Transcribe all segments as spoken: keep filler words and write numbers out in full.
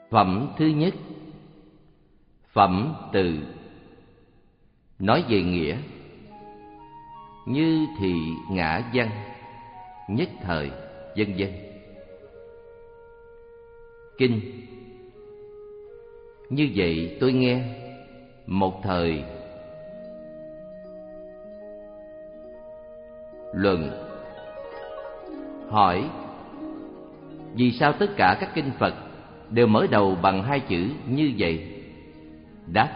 Phẩm thứ nhất. Phẩm từ. Nói về nghĩa. Như thị ngã văn, nhất thời, vân vân. Kinh. Như vậy tôi nghe, một thời. Luận. Hỏi: vì sao tất cả các kinh Phật đều mở đầu bằng hai chữ như vậy? Đáp: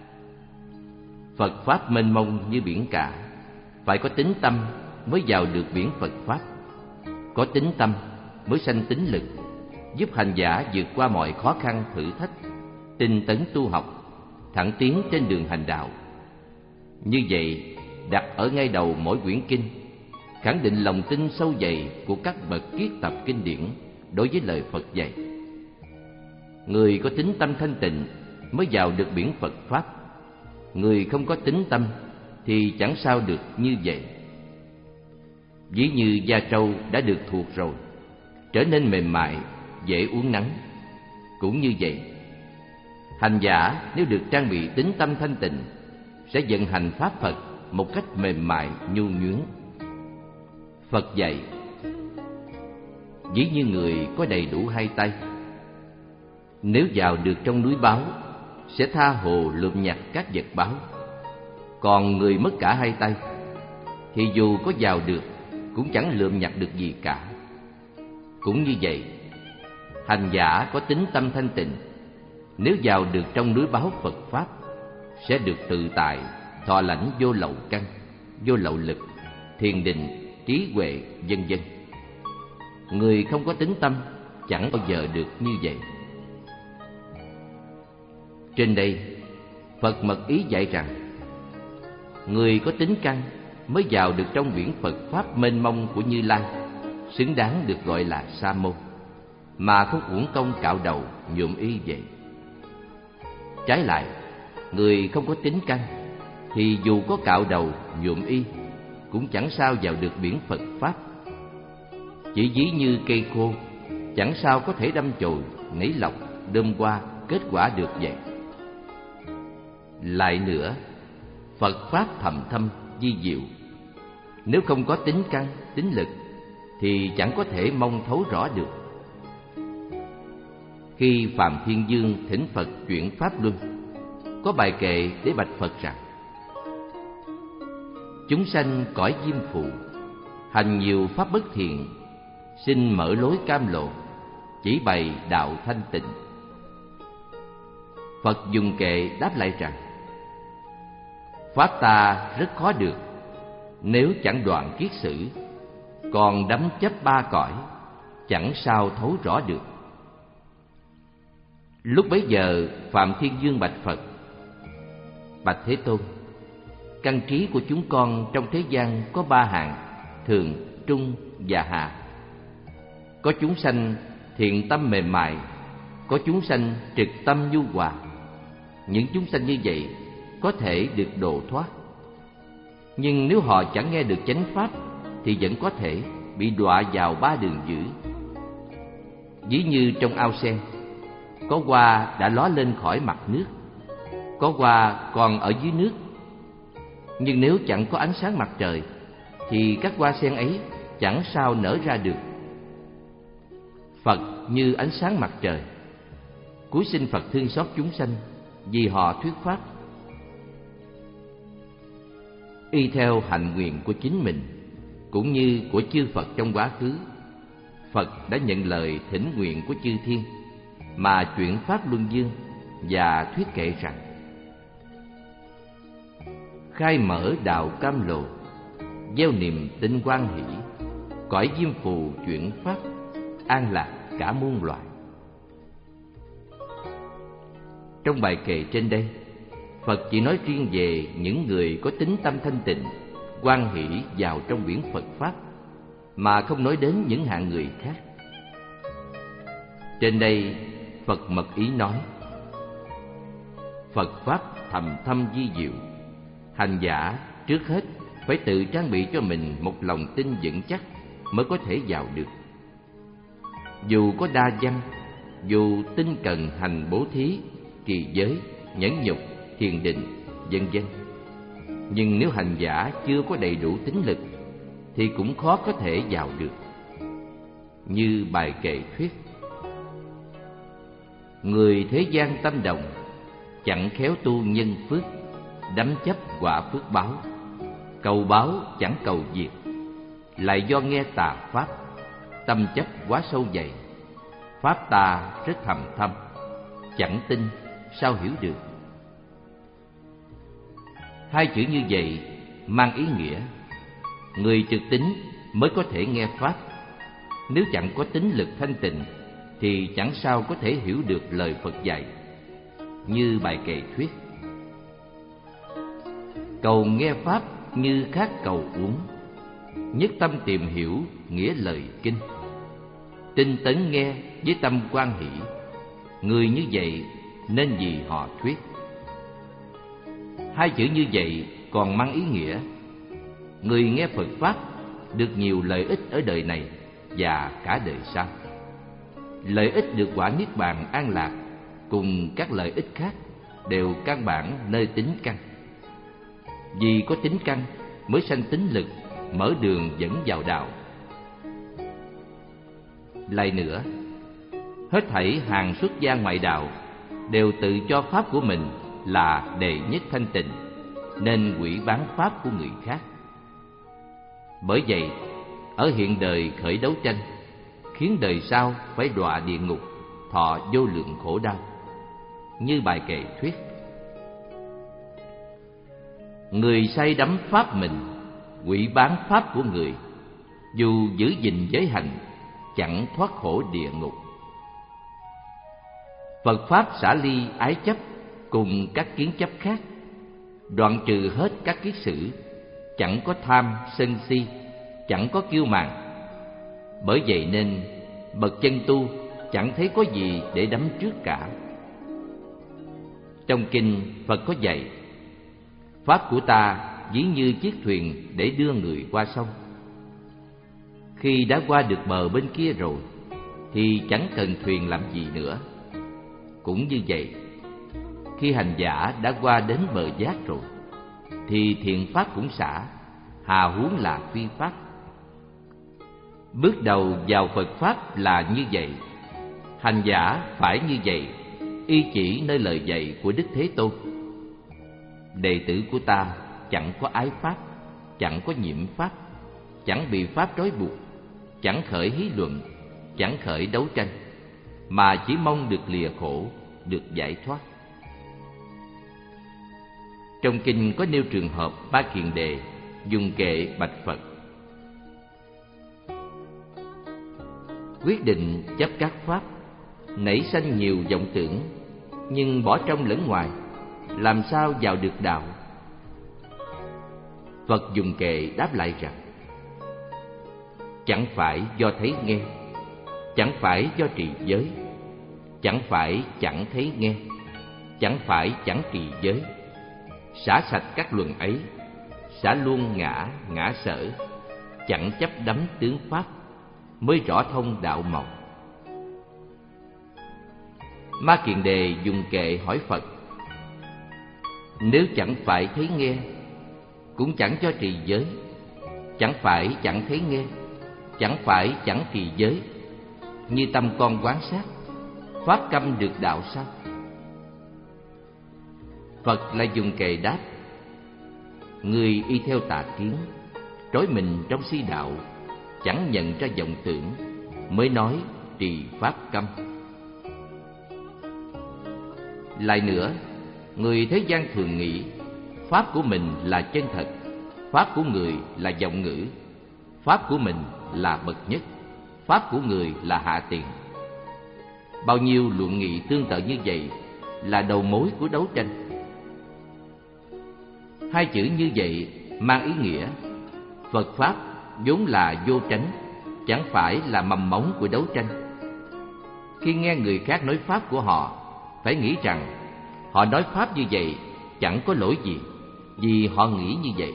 Phật Pháp mênh mông như biển cả, phải có tín tâm mới vào được biển Phật Pháp. Có tín tâm mới sanh tín lực, giúp hành giả vượt qua mọi khó khăn thử thách, tinh tấn tu học, thẳng tiến trên đường hành đạo. Như vậy, đặt ở ngay đầu mỗi quyển kinh, khẳng định lòng tin sâu dày của các bậc kiết tập kinh điển đối với lời Phật dạy. Người có tín tâm thanh tịnh mới vào được biển Phật Pháp. Người không có tín tâm thì chẳng sao được như vậy. Ví như da trâu đã được thuộc rồi, trở nên mềm mại, dễ uốn nắn. Cũng như vậy, hành giả nếu được trang bị tín tâm thanh tịnh, sẽ vận hành Pháp Phật một cách mềm mại, nhu nhuyễn. Phật dạy: ví như người có đầy đủ hai tay, nếu vào được trong núi báu, sẽ tha hồ lượm nhặt các vật báu. Còn người mất cả hai tay, thì dù có vào được, cũng chẳng lượm nhặt được gì cả. Cũng như vậy, hành giả có tín tâm thanh tịnh, nếu vào được trong núi báu Phật Pháp, sẽ được tự tại, thọ lãnh vô lậu căn, vô lậu lực, thiền định, trí huệ, vân vân. Người không có tín tâm chẳng bao giờ được như vậy. Trên đây, Phật mật ý dạy rằng, người có tín căn mới vào được trong biển Phật Pháp mênh mông của Như Lai, xứng đáng được gọi là Sa môn, mà không uổng công cạo đầu nhuộm y vậy. Trái lại, người không có tín căn thì dù có cạo đầu nhuộm y, cũng chẳng sao vào được biển Phật Pháp. Chỉ ví như cây khô, chẳng sao có thể đâm chồi, nảy lọc, đơm hoa, kết quả được vậy. Lại nữa, Phật Pháp thầm thâm, vi diệu. Nếu không có tín căn, tín lực, thì chẳng có thể mong thấu rõ được. Khi Phạm Thiên Dương thỉnh Phật chuyển Pháp Luân, có bài kệ để bạch Phật rằng: chúng sanh cõi diêm phù, hành nhiều pháp bất thiện, xin mở lối cam lộ, chỉ bày đạo thanh tịnh. Phật dùng kệ đáp lại rằng: pháp ta rất khó được, nếu chẳng đoạn kiết sử, còn đắm chấp ba cõi, chẳng sao thấu rõ được. Lúc bấy giờ, Phạm Thiên Dương bạch Phật: bạch Thế Tôn, căn trí của chúng con trong thế gian có ba hạng: thường, trung và hạ. Có chúng sanh thiện tâm mềm mại, có chúng sanh trực tâm nhu hòa. Những chúng sanh như vậy có thể được độ thoát. Nhưng nếu họ chẳng nghe được chánh pháp, thì vẫn có thể bị đọa vào ba đường dữ. Ví như trong ao sen, có hoa đã ló lên khỏi mặt nước, có hoa còn ở dưới nước. Nhưng nếu chẳng có ánh sáng mặt trời, thì các hoa sen ấy chẳng sao nở ra được. Phật như ánh sáng mặt trời, cúi xin Phật thương xót chúng sanh, vì họ thuyết pháp. Y theo hạnh nguyện của chính mình, cũng như của chư Phật trong quá khứ, Phật đã nhận lời thỉnh nguyện của chư thiên, mà chuyển pháp luân dương và thuyết kệ rằng: khai mở đạo cam lộ, gieo niềm tinh quan hỷ, cõi diêm phù chuyển pháp, an lạc cả muôn loài. Trong bài kệ trên đây, Phật chỉ nói riêng về những người có tín tâm thanh tịnh, hoan hỷ vào trong biển Phật Pháp, mà không nói đến những hạng người khác. Trên đây, Phật mật ý nói: Phật Pháp thầm thâm vi diệu, hành giả trước hết phải tự trang bị cho mình một lòng tin vững chắc mới có thể vào được. Dù có đa văn, dù tinh cần hành bố thí, trì giới, nhẫn nhục, thiền định, vân vân. Nhưng nếu hành giả chưa có đầy đủ tín lực thì cũng khó có thể vào được. Như bài kệ thuyết: người thế gian tâm đồng, chẳng khéo tu nhân phước, đắm chấp quả phước báo. Cầu báo chẳng cầu diệt, lại do nghe tà pháp, tâm chấp quá sâu dày. Pháp ta rất thầm thâm, chẳng tin sao hiểu được. Hai chữ như vậy mang ý nghĩa người trực tín mới có thể nghe pháp. Nếu chẳng có tín lực thanh tịnh thì chẳng sao có thể hiểu được lời Phật dạy. Như bài kệ thuyết: cầu nghe pháp như khát cầu uống, nhất tâm tìm hiểu nghĩa lời kinh. Tinh tấn nghe với tâm quan hỷ, người như vậy nên vì họ thuyết. Hai chữ như vậy còn mang ý nghĩa người nghe Phật pháp được nhiều lợi ích ở đời này và cả đời sau. Lợi ích được quả niết bàn an lạc cùng các lợi ích khác đều căn bản nơi tín căn. Vì có tín căn mới sanh tín lực, mở đường dẫn vào đạo. Lại nữa, hết thảy hàng xuất gia ngoại đạo đều tự cho pháp của mình là đệ nhất thanh tịnh, nên hủy bán pháp của người khác. Bởi vậy, ở hiện đời khởi đấu tranh, khiến đời sau phải đọa địa ngục, thọ vô lượng khổ đau. Như bài kệ thuyết: người say đắm pháp mình, hủy bán pháp của người, dù giữ gìn giới hạnh, chẳng thoát khổ địa ngục. Phật pháp xả ly ái chấp cùng các kiến chấp khác, đoạn trừ hết các kiết sử, chẳng có tham sân si, chẳng có kiêu mạn. Bởi vậy nên bậc chân tu chẳng thấy có gì để đắm trước cả. Trong kinh Phật có dạy: pháp của ta ví như chiếc thuyền để đưa người qua sông. Khi đã qua được bờ bên kia rồi thì chẳng cần thuyền làm gì nữa. Cũng như vậy, khi hành giả đã qua đến bờ giác rồi thì thiện pháp cũng xả, hà huống là phi pháp. Bước đầu vào Phật pháp là như vậy. Hành giả phải như vậy, y chỉ nơi lời dạy của Đức Thế Tôn. Đệ tử của ta chẳng có ái pháp, chẳng có nhiễm pháp, chẳng bị pháp trói buộc, chẳng khởi hí luận, chẳng khởi đấu tranh, mà chỉ mong được lìa khổ, được giải thoát. Trong kinh có nêu trường hợp Ba Kiền Đề dùng kệ bạch Phật: quyết định chấp các pháp, nảy sanh nhiều vọng tưởng, nhưng bỏ trong lẫn ngoài, làm sao vào được đạo? Phật dùng kệ đáp lại rằng: chẳng phải do thấy nghe, chẳng phải do trì giới, chẳng phải chẳng thấy nghe, chẳng phải chẳng trì giới. Xả sạch các luận ấy, xả luôn ngã, ngã sở, chẳng chấp đắm tướng pháp, mới rõ thông đạo màu. Ma Kiền Đề dùng kệ hỏi Phật: nếu chẳng phải thấy nghe, cũng chẳng cho trì giới, chẳng phải chẳng thấy nghe, chẳng phải chẳng trì giới, như tâm con quán sát, pháp câm được đạo sao? Phật lại dùng kệ đáp: người y theo tà kiến, trói mình trong si đạo, chẳng nhận ra vọng tưởng, mới nói trì pháp câm. Lại nữa, người thế gian thường nghĩ pháp của mình là chân thật, pháp của người là vọng ngữ, pháp của mình là bậc nhất, pháp của người là hạ tiện. Bao nhiêu luận nghị tương tự như vậy là đầu mối của đấu tranh. Hai chữ như vậy mang ý nghĩa Phật pháp vốn là vô tránh, chẳng phải là mầm mống của đấu tranh. Khi nghe người khác nói pháp của họ, phải nghĩ rằng họ nói pháp như vậy chẳng có lỗi gì, vì họ nghĩ như vậy.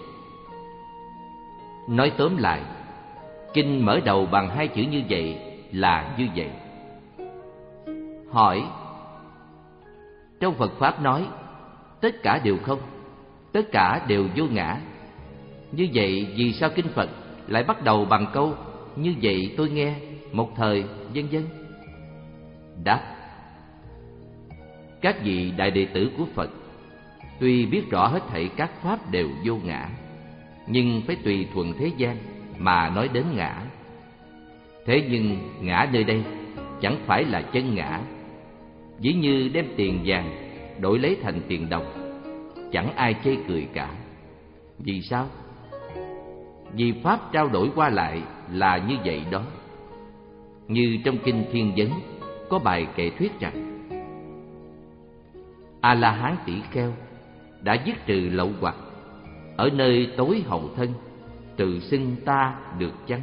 Nói tóm lại, kinh mở đầu bằng hai chữ như vậy là như vậy. Hỏi: trong Phật Pháp nói tất cả đều không, tất cả đều vô ngã. Như vậy vì sao Kinh Phật lại bắt đầu bằng câu như vậy tôi nghe, một thời, vân vân? Đáp: các vị đại đệ tử của Phật tuy biết rõ hết thảy các pháp đều vô ngã, nhưng phải tùy thuận thế gian mà nói đến ngã. Thế nhưng ngã nơi đây chẳng phải là chân ngã. Ví như đem tiền vàng đổi lấy thành tiền đồng, chẳng ai chê cười cả. Vì sao? Vì pháp trao đổi qua lại là như vậy đó. Như trong kinh Thiên Vấn có bài kệ thuyết rằng: A La Hán tỷ kheo đã dứt trừ lậu hoặc, ở nơi tối hậu thân, tự xưng ta được chăng?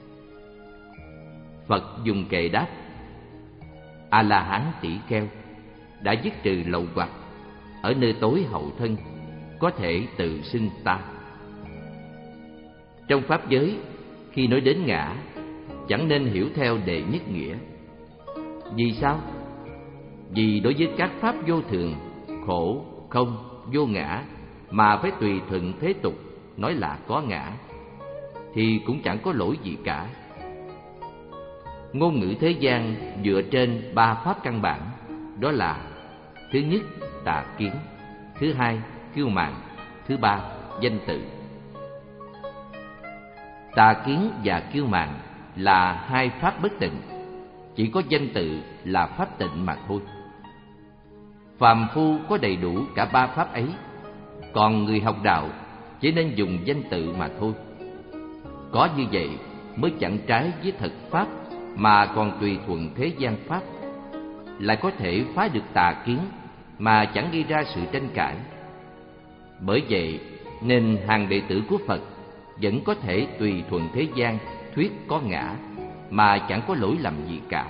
Phật dùng kệ đáp: A La Hán tỷ kheo đã dứt trừ lậu hoặc, ở nơi tối hậu thân, có thể tự xưng ta. Trong pháp giới, khi nói đến ngã, chẳng nên hiểu theo đệ nhất nghĩa. Vì sao? Vì đối với các pháp vô thường, khổ, không, vô ngã mà phải tùy thuận thế tục nói là có ngã, thì cũng chẳng có lỗi gì cả. Ngôn ngữ thế gian dựa trên ba pháp căn bản, đó là: thứ nhất, tà kiến; thứ hai, kiêu mạn; thứ ba, danh tự. Tà kiến và kiêu mạn là hai pháp bất tịnh, chỉ có danh tự là pháp tịnh mà thôi. Phàm phu có đầy đủ cả ba pháp ấy, còn người học đạo chỉ nên dùng danh tự mà thôi. Có như vậy mới chẳng trái với thực pháp, mà còn tùy thuận thế gian pháp, lại có thể phá được tà kiến mà chẳng gây ra sự tranh cãi. Bởi vậy nên hàng đệ tử của Phật vẫn có thể tùy thuận thế gian thuyết có ngã mà chẳng có lỗi lầm gì cả.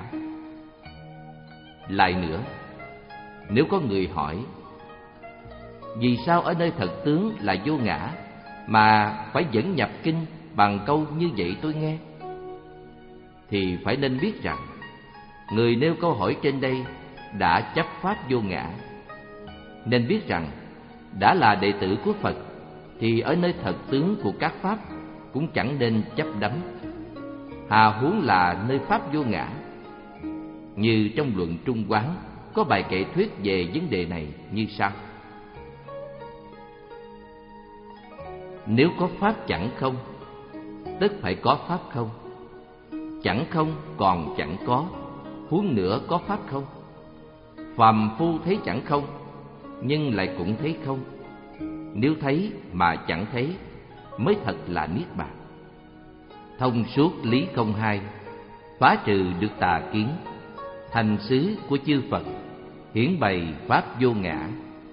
Lại nữa, nếu có người hỏi: vì sao ở nơi thật tướng là vô ngã mà phải dẫn nhập kinh bằng câu như vậy tôi nghe? Thì phải nên biết rằng người nêu câu hỏi trên đây đã chấp pháp vô ngã. Nên biết rằng đã là đệ tử của Phật thì ở nơi thật tướng của các pháp cũng chẳng nên chấp đắm, hà huống là nơi pháp vô ngã. Như trong luận Trung Quán có bài kệ thuyết về vấn đề này như sau: nếu có pháp chẳng không, tức phải có pháp không. Chẳng không còn chẳng có, huống nữa có pháp không. Phàm phu thấy chẳng không, nhưng lại cũng thấy không. Nếu thấy mà chẳng thấy, mới thật là niết bàn. Thông suốt lý không hai, phá trừ được tà kiến, thành xứ của chư Phật, hiển bày pháp vô ngã.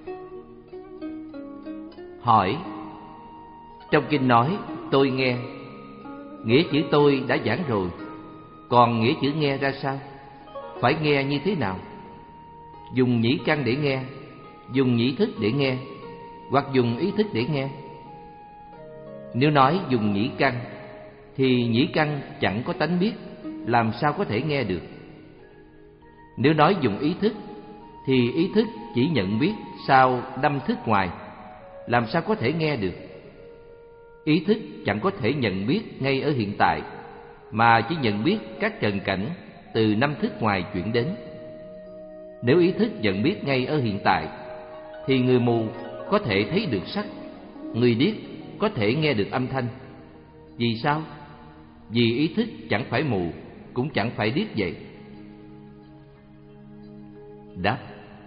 Hỏi: trong kinh nói tôi nghe, nghĩa chữ tôi đã giảng rồi, còn nghĩa chữ nghe ra sao? Phải nghe như thế nào? Dùng nhĩ căn để nghe, dùng nhĩ thức để nghe, hoặc dùng ý thức để nghe? Nếu nói dùng nhĩ căn thì nhĩ căn chẳng có tánh biết, làm sao có thể nghe được? Nếu nói dùng ý thức thì ý thức chỉ nhận biết sau đâm thức ngoài, làm sao có thể nghe được? Ý thức chẳng có thể nhận biết ngay ở hiện tại, mà chỉ nhận biết các trần cảnh từ năm thức ngoài chuyển đến. Nếu ý thức nhận biết ngay ở hiện tại thì người mù có thể thấy được sắc, người điếc có thể nghe được âm thanh. Vì sao? Vì ý thức chẳng phải mù, cũng chẳng phải điếc vậy. Đáp: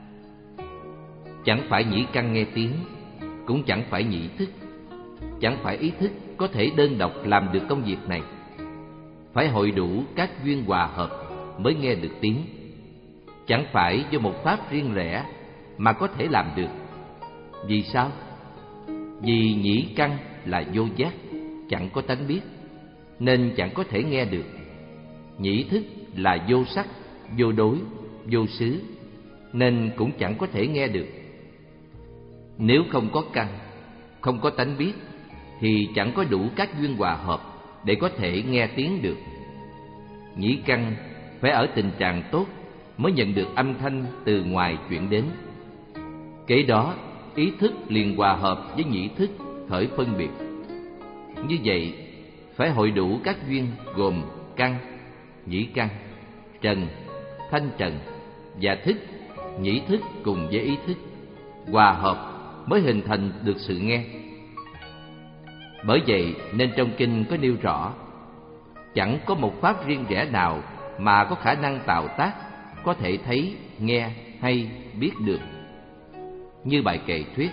chẳng phải nhĩ căn nghe tiếng, cũng chẳng phải nhĩ thức. Chẳng phải ý thức có thể đơn độc làm được công việc này, phải hội đủ các duyên hòa hợp mới nghe được tiếng. Chẳng phải do một pháp riêng rẽ mà có thể làm được. Vì sao? Vì nhĩ căn là vô giác, chẳng có tánh biết, nên chẳng có thể nghe được. Nhĩ thức là vô sắc, vô đối, vô xứ, nên cũng chẳng có thể nghe được. Nếu không có căn, không có tánh biết, thì chẳng có đủ các duyên hòa hợp để có thể nghe tiếng được. Nhĩ căn phải ở tình trạng tốt mới nhận được âm thanh từ ngoài chuyển đến. Kế đó, ý thức liền hòa hợp với nhĩ thức khởi phân biệt. Như vậy, phải hội đủ các duyên gồm căn, nhĩ căn, trần, thanh trần và thức, nhĩ thức cùng với ý thức, hòa hợp mới hình thành được sự nghe. Bởi vậy nên trong kinh có nêu rõ, chẳng có một pháp riêng rẽ nào mà có khả năng tạo tác, có thể thấy, nghe hay biết được. Như bài kệ thuyết: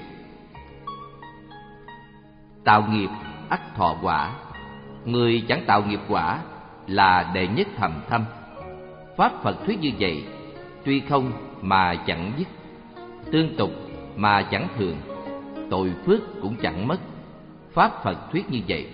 tạo nghiệp ắt thọ quả, người chẳng tạo nghiệp quả là đệ nhất thầm thâm. Pháp Phật thuyết như vậy, tuy không mà chẳng dứt, tương tục mà chẳng thường, tội phước cũng chẳng mất. Pháp Phật thuyết như vậy.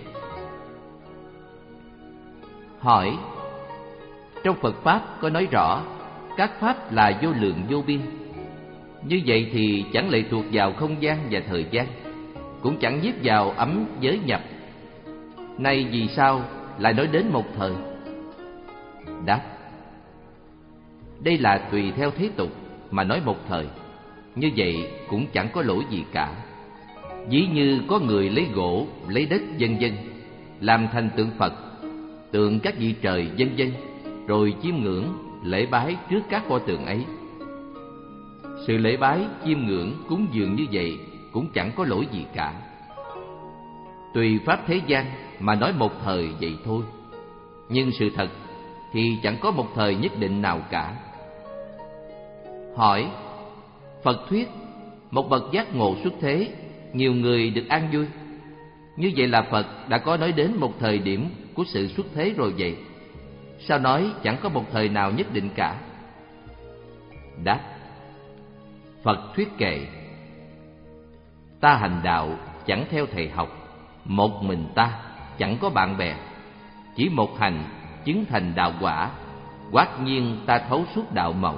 Hỏi: trong Phật Pháp có nói rõ các Pháp là vô lượng vô biên, như vậy thì chẳng lệ thuộc vào không gian và thời gian, cũng chẳng nhiếp vào ấm giới nhập. Nay vì sao lại nói đến một thời? Đáp: đây là tùy theo thế tục mà nói một thời, như vậy cũng chẳng có lỗi gì cả. Ví như có người lấy gỗ, lấy đất vân vân làm thành tượng Phật, tượng các vị trời vân vân, rồi chiêm ngưỡng lễ bái trước các pho tượng ấy. Sự lễ bái, chiêm ngưỡng, cúng dường như vậy cũng chẳng có lỗi gì cả. Tùy pháp thế gian mà nói một thời vậy thôi, nhưng sự thật thì chẳng có một thời nhất định nào cả. Hỏi: Phật thuyết một bậc giác ngộ xuất thế, nhiều người được an vui, như vậy là Phật đã có nói đến một thời điểm của sự xuất thế rồi vậy, sao nói chẳng có một thời nào nhất định cả? Đáp: Phật thuyết kệ: ta hành đạo chẳng theo thầy học, một mình ta chẳng có bạn bè, chỉ một hành chứng thành đạo quả, quát nhiên ta thấu suốt đạo màu.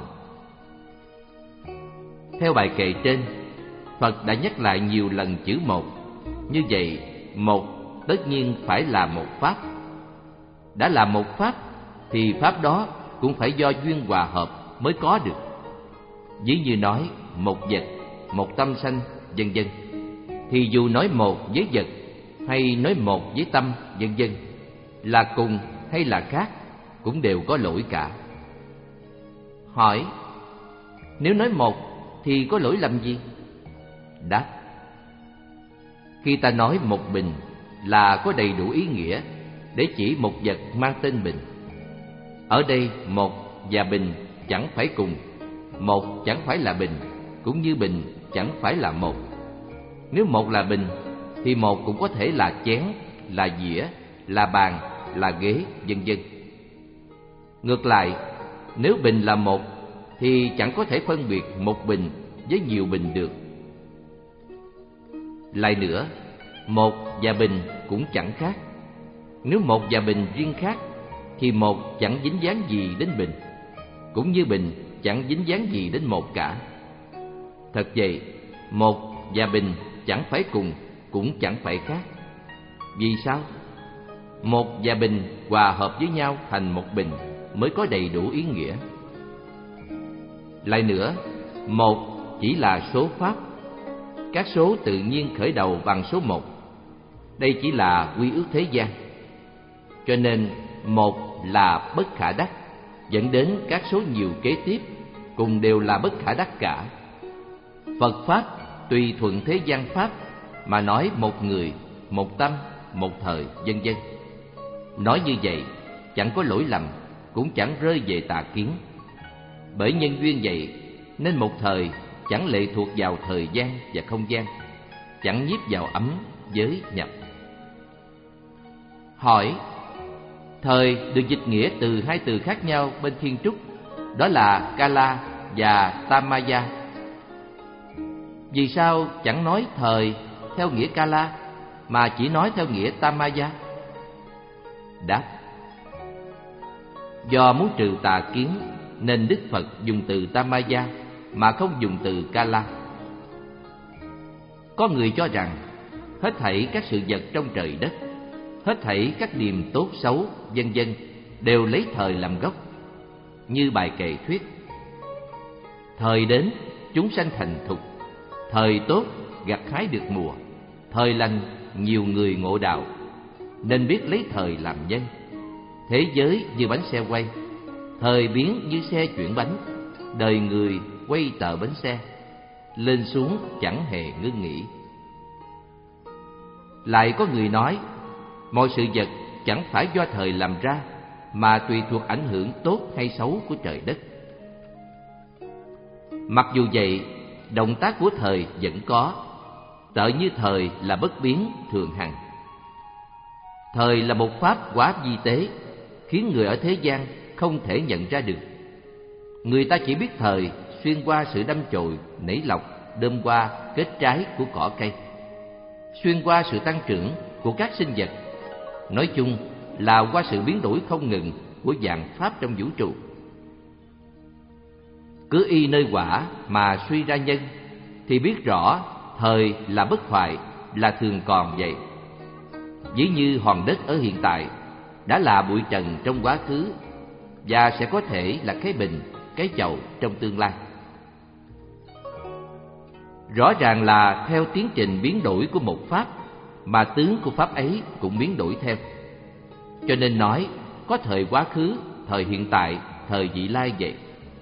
Theo bài kệ trên, Phật đã nhắc lại nhiều lần chữ một. Như vậy, một tất nhiên phải là một pháp. Đã là một pháp thì pháp đó cũng phải do duyên hòa hợp mới có được. Ví như nói một vật, một tâm sanh, vân vân, thì dù nói một với vật hay nói một với tâm, vân vân, là cùng hay là khác cũng đều có lỗi cả. Hỏi: nếu nói một thì có lỗi lầm gì? Đáp: khi ta nói một bình là có đầy đủ ý nghĩa để chỉ một vật mang tên bình. Ở đây một và bình chẳng phải cùng, một chẳng phải là bình, cũng như bình chẳng phải là một. Nếu một là bình thì một cũng có thể là chén, là dĩa, là bàn, là ghế, vân vân. Ngược lại, nếu bình là một thì chẳng có thể phân biệt một bình với nhiều bình được. Lại nữa, một và bình cũng chẳng khác. Nếu một và bình riêng khác thì một chẳng dính dáng gì đến bình, cũng như bình chẳng dính dáng gì đến một cả. Thật vậy, một và bình chẳng phải cùng, cũng chẳng phải khác. Vì sao? Một và bình hòa hợp với nhau thành một bình mới có đầy đủ ý nghĩa. Lại nữa, một chỉ là số pháp. Các số tự nhiên khởi đầu bằng số một. Đây chỉ là quy ước thế gian. Cho nên một là bất khả đắc, dẫn đến các số nhiều kế tiếp cùng đều là bất khả đắc cả. Phật Pháp tùy thuận thế gian Pháp mà nói một người, một tâm, một thời, vân vân. Nói như vậy chẳng có lỗi lầm, cũng chẳng rơi về tà kiến. Bởi nhân duyên vậy nên một thời chẳng lệ thuộc vào thời gian và không gian, chẳng nhiếp vào ấm, giới, nhập. Hỏi: thời được dịch nghĩa từ hai từ khác nhau bên Thiên Trúc, đó là Kala và Tamaya. Vì sao chẳng nói thời theo nghĩa Kala mà chỉ nói theo nghĩa Tamaya? Đáp: do muốn trừ tà kiến nên Đức Phật dùng từ Tamaya mà không dùng từ Kala. Có người cho rằng hết thảy các sự vật trong trời đất, hết thảy các điềm tốt xấu, vân vân đều lấy thời làm gốc. Như bài kệ thuyết: Thời đến, chúng sanh thành thục. Thời tốt, gặt hái được mùa. Thời lành, nhiều người ngộ đạo. Nên biết lấy thời làm nhân. Thế giới như bánh xe quay, thời biến như xe chuyển bánh. Đời người quay tờ bánh xe, lên xuống chẳng hề ngưng nghỉ. Lại có người nói, mọi sự vật chẳng phải do thời làm ra, mà tùy thuộc ảnh hưởng tốt hay xấu của trời đất. Mặc dù vậy, động tác của thời vẫn có, tợ như thời là bất biến thường hằng. Thời là một pháp quá vi tế, khiến người ở thế gian không thể nhận ra được. Người ta chỉ biết thời xuyên qua sự đâm chồi, nảy lọc, đơm hoa, kết trái của cỏ cây, xuyên qua sự tăng trưởng của các sinh vật. Nói chung là qua sự biến đổi không ngừng của vạn pháp trong vũ trụ. Cứ y nơi quả mà suy ra nhân, thì biết rõ thời là bất hoại, là thường còn vậy. Ví như hòn đất ở hiện tại đã là bụi trần trong quá khứ, và sẽ có thể là cái bình, cái chậu trong tương lai. Rõ ràng là theo tiến trình biến đổi của một pháp, mà tướng của pháp ấy cũng biến đổi theo. Cho nên nói có thời quá khứ, thời hiện tại, thời vị lai vậy.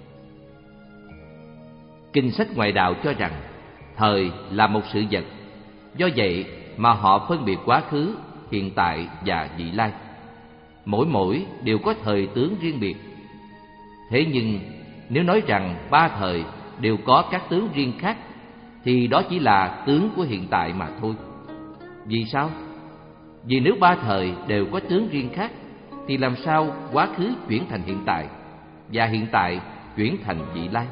Kinh sách ngoại đạo cho rằng thời là một sự vật, do vậy mà họ phân biệt quá khứ, hiện tại và vị lai. Mỗi mỗi đều có thời tướng riêng biệt. Thế nhưng nếu nói rằng ba thời đều có các tướng riêng khác, thì đó chỉ là tướng của hiện tại mà thôi. Vì sao? Vì nếu ba thời đều có tướng riêng khác, thì làm sao quá khứ chuyển thành hiện tại, và hiện tại chuyển thành vị lai?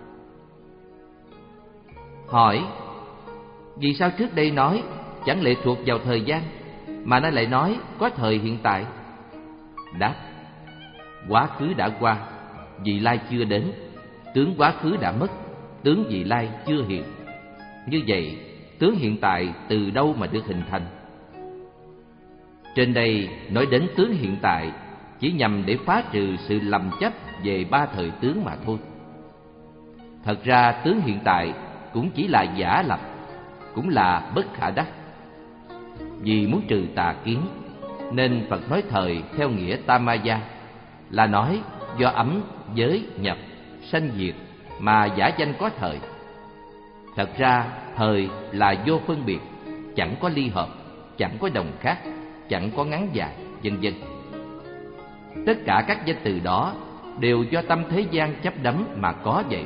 Hỏi: vì sao trước đây nói chẳng lệ thuộc vào thời gian, mà nay lại nói có thời hiện tại? Đáp: quá khứ đã qua, vị lai chưa đến. Tướng quá khứ đã mất, tướng vị lai chưa hiện. Như vậy, tướng hiện tại từ đâu mà được hình thành? Trên đây nói đến tướng hiện tại chỉ nhằm để phá trừ sự lầm chấp về ba thời tướng mà thôi. Thật ra tướng hiện tại cũng chỉ là giả lập, cũng là bất khả đắc. Vì muốn trừ tà kiến, nên Phật nói thời theo nghĩa Tamaya, là nói do ấm, giới, nhập, sanh diệt mà giả danh có thời. Thật ra thời là vô phân biệt, chẳng có ly hợp, chẳng có đồng khác, chẳng có ngắn dài, vân vân. Tất cả các danh từ đó đều do tâm thế gian chấp đắm mà có vậy.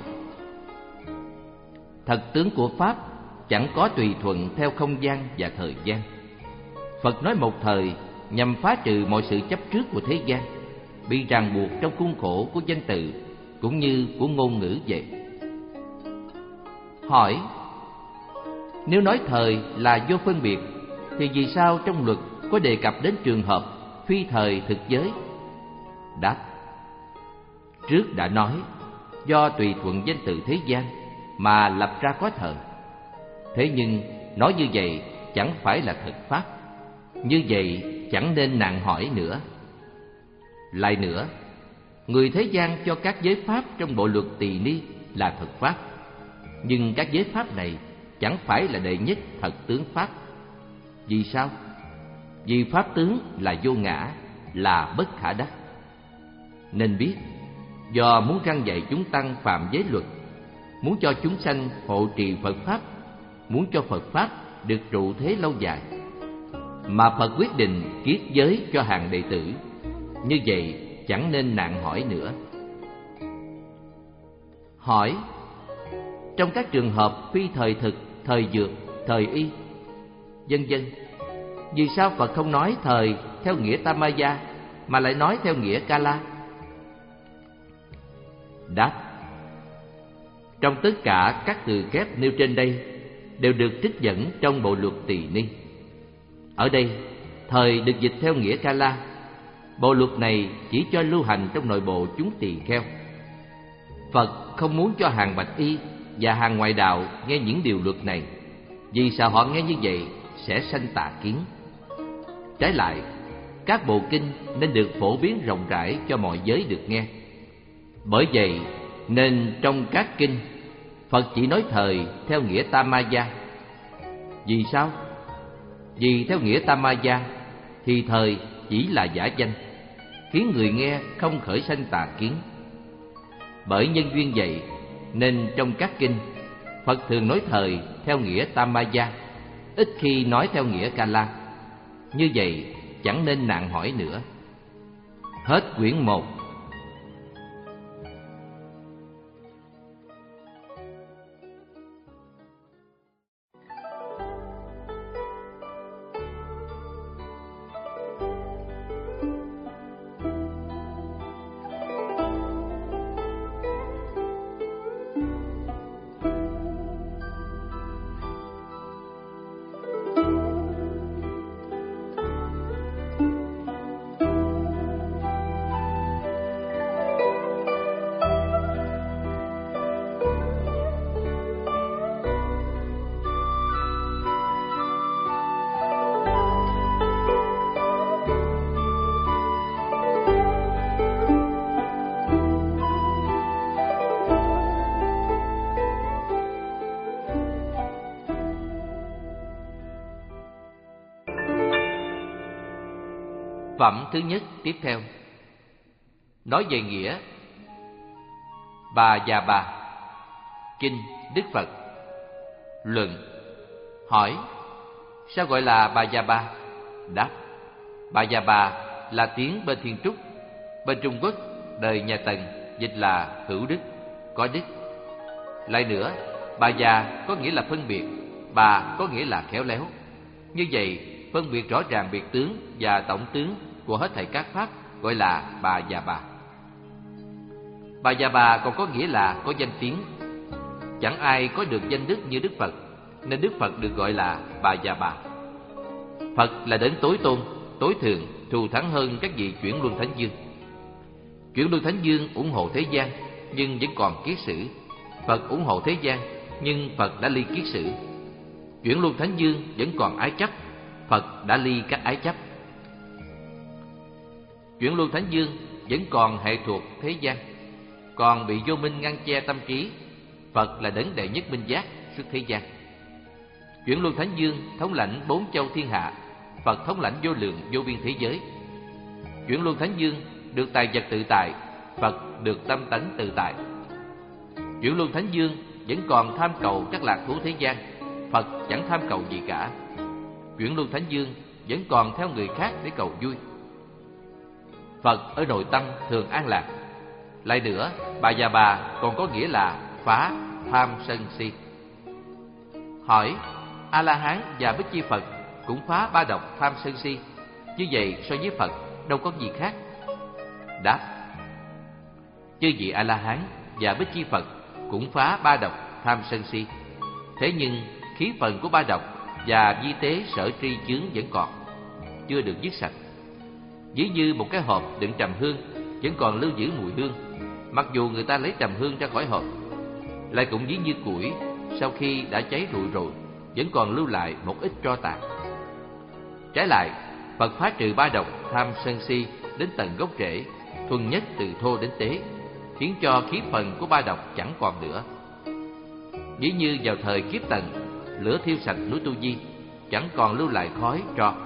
Thật tướng của pháp chẳng có tùy thuận theo không gian và thời gian. Phật nói một thời nhằm phá trừ mọi sự chấp trước của thế gian, bị ràng buộc trong khuôn khổ của danh từ cũng như của ngôn ngữ vậy. Hỏi: nếu nói thời là vô phân biệt, thì vì sao trong luật có đề cập đến trường hợp phi thời thực giới? Đáp: trước đã nói do tùy thuận danh từ thế gian mà lập ra có thời. Thế nhưng nói như vậy chẳng phải là thật pháp. Như vậy chẳng nên nặng hỏi nữa. Lại nữa, người thế gian cho các giới pháp trong bộ luật Tỳ Ni là thật pháp, nhưng các giới pháp này chẳng phải là đệ nhất thật tướng pháp. Vì sao? Vì pháp tướng là vô ngã, là bất khả đắc. Nên biết, do muốn răn dạy chúng tăng phạm giới luật, muốn cho chúng sanh hộ trì Phật pháp, muốn cho Phật pháp được trụ thế lâu dài, mà Phật quyết định kiết giới cho hàng đệ tử. Như vậy chẳng nên nặng hỏi nữa. Hỏi: trong các trường hợp phi thời thực, thời dược, thời y, vân vân, vì sao Phật không nói thời theo nghĩa Tamaya mà lại nói theo nghĩa Kala? Đáp: trong tất cả các từ kép nêu trên đây đều được trích dẫn trong bộ luật Tỳ Ni. Ở đây, thời được dịch theo nghĩa Kala. Bộ luật này chỉ cho lưu hành trong nội bộ chúng tỳ kheo. Phật không muốn cho hàng bạch y và hàng ngoại đạo nghe những điều luật này, vì sợ họ nghe như vậy sẽ sanh tà kiến. Trái lại, các bộ kinh nên được phổ biến rộng rãi cho mọi giới được nghe. Bởi vậy, nên trong các kinh Phật chỉ nói thời theo nghĩa Tamaya. Vì sao? Vì theo nghĩa Tamaya thì thời chỉ là giả danh, khiến người nghe không khởi sanh tà kiến. Bởi nhân duyên vậy nên trong các kinh Phật thường nói thời theo nghĩa Tamaya, ít khi nói theo nghĩa Kala. Như vậy chẳng nên nạn hỏi nữa. Hết quyển một. Phẩm thứ nhất tiếp theo nói về nghĩa Bà Già Bà. Kinh Đức Phật. Luận. Hỏi: sao gọi là Bà Già Bà? Đáp: Bà Già Bà là tiếng bên Thiên Trúc, bên Trung Quốc đời nhà Tần dịch là hữu đức, có đức. Lại nữa, bà già có nghĩa là phân biệt, bà có nghĩa là khéo léo. Như vậy, phân biệt rõ ràng biệt tướng và tổng tướng của hết thảy các pháp gọi là Bà Già Bà. Bà Già Bà còn có nghĩa là có danh tiếng. Chẳng ai có được danh đức như Đức Phật, nên Đức Phật được gọi là Bà Già Bà. Phật là đấng tối tôn, tối thượng, thù thắng hơn các vị chuyển luân thánh dương. Chuyển luân thánh dương ủng hộ thế gian nhưng vẫn còn kiết sử. Phật ủng hộ thế gian nhưng Phật đã ly kiết sử. Chuyển luân thánh dương vẫn còn ái chấp, Phật đã ly các ái chấp. Chuyển luân thánh dương vẫn còn hệ thuộc thế gian, còn bị vô minh ngăn che tâm trí. Phật là đấng đệ nhất minh giác xuất thế gian. Chuyển luân thánh dương thống lãnh bốn châu thiên hạ, Phật thống lãnh vô lượng vô biên thế giới. Chuyển luân thánh dương được tài vật tự tại, Phật được tâm tánh tự tại. Chuyển luân thánh dương vẫn còn tham cầu các lạc thú thế gian, Phật chẳng tham cầu gì cả. Chuyển luân thánh dương vẫn còn theo người khác để cầu vui. Phật ở nội tâm thường an lạc. Lại nữa, Bà Già Bà còn có nghĩa là phá tham sân si. Hỏi: A-la-hán và Bích Chi Phật cũng phá ba độc tham sân si, như vậy so với Phật đâu có gì khác? Đáp: chư vị A-la-hán và Bích Chi Phật cũng phá ba độc tham sân si. Thế nhưng khí phần của ba độc và vi tế sở tri chướng vẫn còn, chưa được dứt sạch. Ví như một cái hộp đựng trầm hương vẫn còn lưu giữ mùi hương, mặc dù người ta lấy trầm hương ra khỏi hộp. Lại cũng ví như củi sau khi đã cháy rụi rồi vẫn còn lưu lại một ít tro tàn. Trái lại, Phật phá trừ ba độc tham sân si đến tận gốc rễ, thuần nhất từ thô đến tế, khiến cho khí phần của ba độc chẳng còn nữa. Ví như vào thời kiếp Tần, lửa thiêu sạch núi Tu Di, chẳng còn lưu lại khói tro.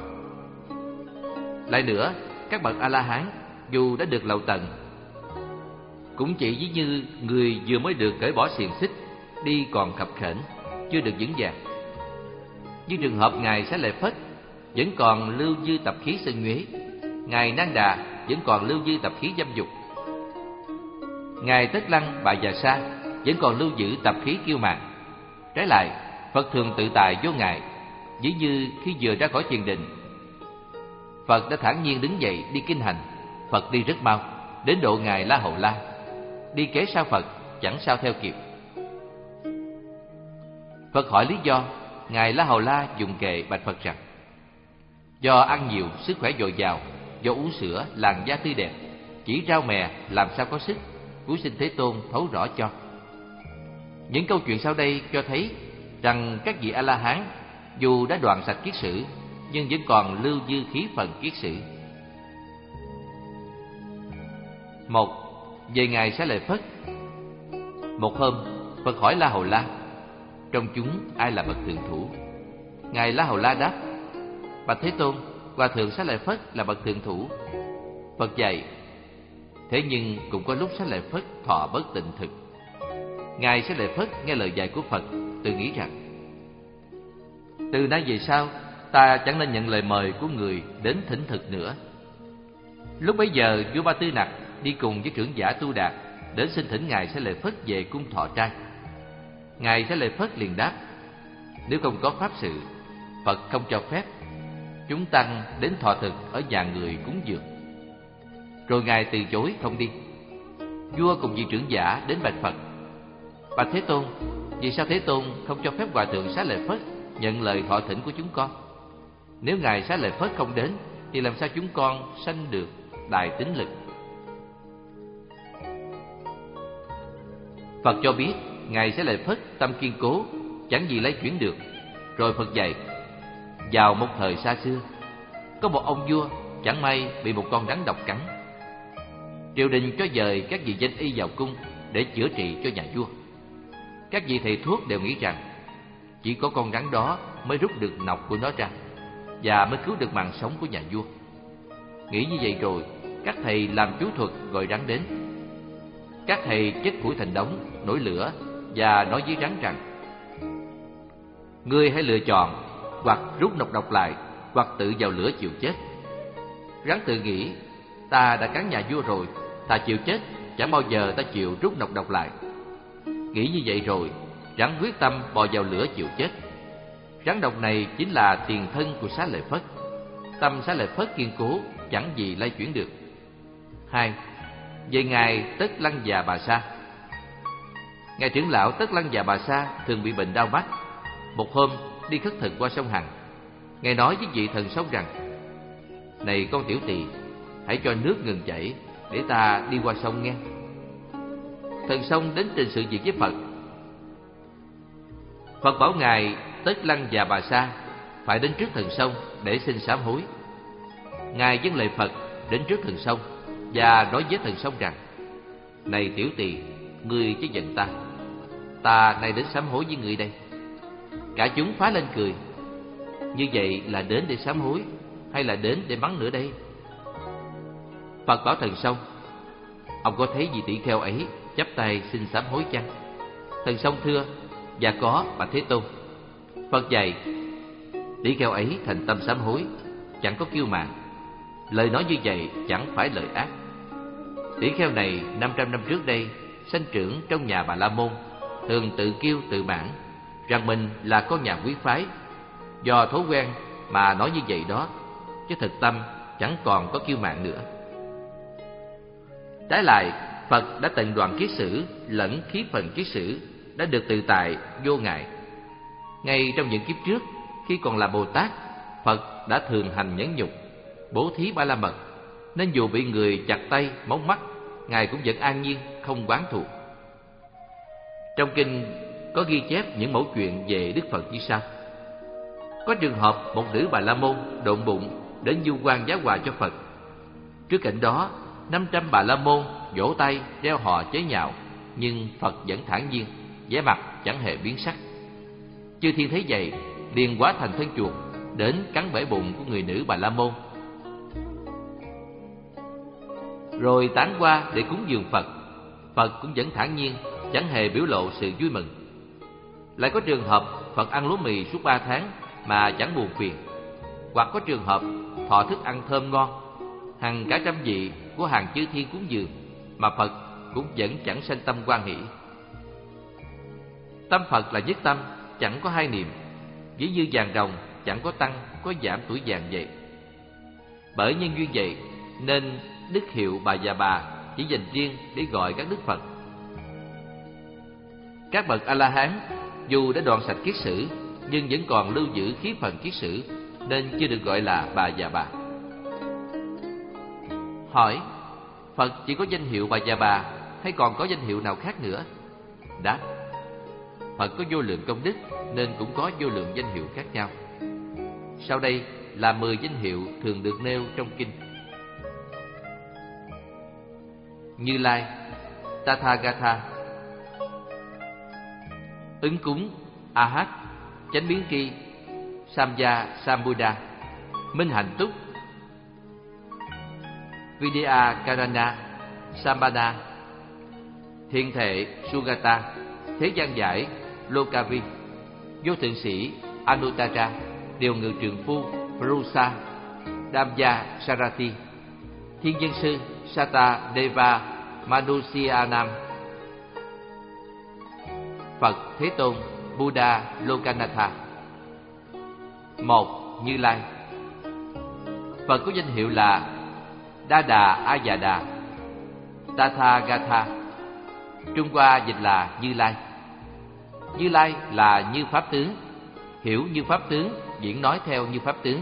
Lại nữa, các bậc A-la-hán dù đã được lậu tận, cũng chỉ ví như người vừa mới được cởi bỏ xiềng xích, đi còn khập khểnh, chưa được vững vàng. Như trường hợp ngài Xá Lợi Phất vẫn còn lưu dư tập khí sân nhuế, ngài Nang Đà vẫn còn lưu dư tập khí dâm dục, ngài Tất Lăng Bà Già Sa vẫn còn lưu giữ tập khí kiêu mạn. Trái lại, Phật thường tự tại vô ngại, ví như khi vừa ra khỏi thiền định, Phật đã thản nhiên đứng dậy đi kinh hành. Phật đi rất mau, đến độ ngài La Hầu La đi kế sau Phật chẳng sao theo kịp. Phật hỏi lý do, ngài La Hầu La dùng kệ bạch Phật rằng: do ăn nhiều, sức khỏe dồi dào, do uống sữa, làn da tươi đẹp, chỉ rau mè làm sao có sức, Cứu Sinh Thế Tôn thấu rõ cho. Những câu chuyện sau đây cho thấy rằng các vị A-la-hán dù đã đoạn sạch kiết sử nhưng vẫn còn lưu dư khí phần kiết sử. Một, về ngài Xá Lợi Phất. Một hôm, Phật hỏi La Hầu La, trong chúng ai là bậc thượng thủ? Ngài La Hầu La đáp, bạch Thế Tôn, Hòa thượng Xá Lợi Phất là bậc thượng thủ. Phật dạy, thế nhưng cũng có lúc Xá Lợi Phất thọ bất tịnh thực. Ngài Xá Lợi Phất nghe lời dạy của Phật, tự nghĩ rằng, từ nay về sau ta chẳng nên nhận lời mời của người đến thỉnh thực nữa. Lúc bấy giờ vua Ba Tư Nặc đi cùng với trưởng giả Tu Đạt đến xin thỉnh Ngài Xá Lợi Phất về cung thọ trai. Ngài Xá Lợi Phất liền đáp, nếu không có pháp sự, Phật không cho phép chúng tăng đến thọ thực ở nhà người cúng dường. Rồi Ngài từ chối không đi. Vua cùng vị trưởng giả đến bạch Phật, bạch Thế Tôn, vì sao Thế Tôn không cho phép Hòa thượng Xá Lợi Phất nhận lời thọ thỉnh của chúng con? Nếu Ngài Xá Lợi Phất không đến, thì làm sao chúng con sanh được đại tín lực? Phật cho biết Ngài Xá Lợi Phất tâm kiên cố, chẳng gì lay chuyển được. Rồi Phật dạy, vào một thời xa xưa, có một ông vua chẳng may bị một con rắn độc cắn. Triều đình cho dời các vị danh y vào cung để chữa trị cho nhà vua. Các vị thầy thuốc đều nghĩ rằng chỉ có con rắn đó mới rút được nọc của nó ra và mới cứu được mạng sống của nhà vua. Nghĩ như vậy rồi, các thầy làm chú thuật gọi rắn đến. Các thầy chất củi thành đống, nổi lửa và nói với rắn rằng, ngươi hãy lựa chọn, hoặc rút nọc độc lại, hoặc tự vào lửa chịu chết. Rắn tự nghĩ, ta đã cắn nhà vua rồi, ta chịu chết, chẳng bao giờ ta chịu rút nọc độc lại. Nghĩ như vậy rồi, rắn quyết tâm bò vào lửa chịu chết. Rắn độc này chính là tiền thân của Xá Lợi Phất. Tâm Xá Lợi Phất kiên cố, chẳng gì lay chuyển được. Hai, về Ngài Tất Lăng Già Bà Sa. Ngài trưởng lão Tất Lăng Già Bà Sa thường bị bệnh đau mắt. Một hôm đi khất thực qua sông Hằng, Ngài nói với vị thần sông rằng, này con tiểu tỳ, hãy cho nước ngừng chảy để ta đi qua sông nghe. Thần sông đến trình sự việc với Phật. Phật bảo Ngài Tất Lăng Già Bà Sa phải đến trước thần sông để xin sám hối. Ngài dâng lời Phật đến trước thần sông và nói với thần sông rằng, này tiểu tỳ, ngươi chớ giận ta, ta nay đến sám hối với ngươi đây. Cả chúng phá lên cười. Như vậy là đến để sám hối hay là đến để mắng nữa đây? Phật bảo thần sông, ông có thấy vị tỷ kheo ấy chắp tay xin sám hối chăng? Thần sông thưa, dạ có, bạch Thế Tôn. Phật dạy, tỷ kheo ấy thành tâm sám hối, chẳng có kiêu mạn. Lời nói như vậy chẳng phải lời ác. Tỷ kheo này năm trăm năm trước đây sanh trưởng trong nhà Bà La Môn, thường tự kiêu tự mãn rằng mình là con nhà quý phái. Do thói quen mà nói như vậy đó, chứ thực tâm chẳng còn có kiêu mạn nữa. Trái lại, Phật đã tận đoạn kiết sử lẫn khí phần kiết sử, đã được tự tại vô ngại. Ngay trong những kiếp trước, khi còn là Bồ Tát, Phật đã thường hành nhẫn nhục, bố thí ba la mật, nên dù bị người chặt tay, móng mắt, Ngài cũng vẫn an nhiên, không oán thù. Trong kinh có ghi chép những mẫu chuyện về Đức Phật như sau. Có trường hợp một nữ Bà La Môn độn bụng đến du quan giá quà cho Phật. Trước cảnh đó, năm trăm Bà La Môn vỗ tay reo hò chế nhạo, nhưng Phật vẫn thản nhiên, vẻ mặt chẳng hề biến sắc. Chư thiên thấy vậy, liền hóa thành thân chuột đến cắn bể bụng của người nữ Bà La Môn, rồi tán qua để cúng dường Phật. Phật cũng vẫn thản nhiên, chẳng hề biểu lộ sự vui mừng. Lại có trường hợp Phật ăn lúa mì suốt ba tháng mà chẳng buồn phiền. Hoặc có trường hợp thọ thức ăn thơm ngon, hằng cả trăm vị của hàng chư thiên cúng dường, mà Phật cũng vẫn chẳng sanh tâm hoan hỷ. Tâm Phật là nhất tâm, chẳng có hai niệm, ví như vàng ròng chẳng có tăng có giảm tuổi vàng vậy. Bởi nhân duyên vậy nên đức hiệu Bà Già Bà chỉ dành riêng để gọi các đức Phật. Các bậc A-la-hán dù đã đoạn sạch kiết sử, nhưng vẫn còn lưu giữ khí phần kiết sử, nên chưa được gọi là Bà Già Bà. Hỏi, Phật chỉ có danh hiệu Bà Già Bà hay còn có danh hiệu nào khác nữa? Đáp, Phật có vô lượng công đức nên cũng có vô lượng danh hiệu khác nhau. Sau đây là mười danh hiệu thường được nêu trong kinh. Như Lai, Tathagata, Ứng cúng Ahat, chánh biến tri Samya Sambuddha, minh hạnh túc Vidya Karana Sambana, thiện thệ Sugata, thế gian giải Lokavi, vô thượng sĩ Anuttara, điều ngự trường phu Purusa, Damya Sarati, thiên dân sư Sata Deva Manusyanam, Phật Thế Tôn Buddha Lokanatha. Một. Như Lai. Phật có danh hiệu là Đa Đà A Già Đà, Tathagata, Trung Hoa dịch là Như Lai. Như Lai là như pháp tướng, hiểu như pháp tướng, diễn nói theo như pháp tướng,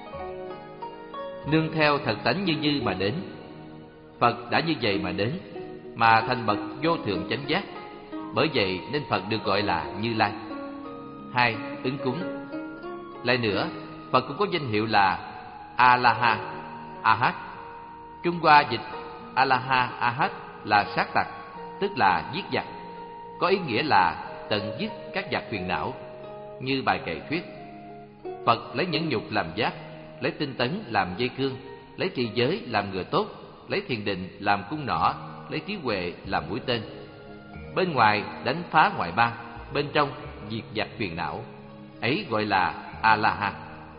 nương theo thật tánh như như mà đến. Phật đã như vậy mà đến, mà thành bậc vô thượng chánh giác. Bởi vậy nên Phật được gọi là Như Lai. Hai. Ứng cúng. Lại nữa, Phật cũng có danh hiệu là A-la-ha Ahat. Trung Hoa dịch A-la-ha Ahat là sát tặc, tức là giết giặc, có ý nghĩa là tận dứt các giặc phiền não. Như bài kệ thuyết: Phật lấy nhẫn nhục làm giáp, lấy tinh tấn làm dây cương, lấy trì giới làm ngựa tốt, lấy thiền định làm cung nỏ, lấy trí huệ làm mũi tên. Bên ngoài đánh phá ngoại bang, bên trong diệt giặc phiền não. Ấy gọi là A-la-ha.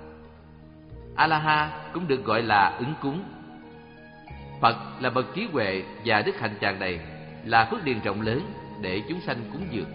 A-la-ha cũng được gọi là ứng cúng. Phật là bậc trí huệ và đức hạnh tràn đầy, là phước điền rộng lớn để chúng sanh cúng dường.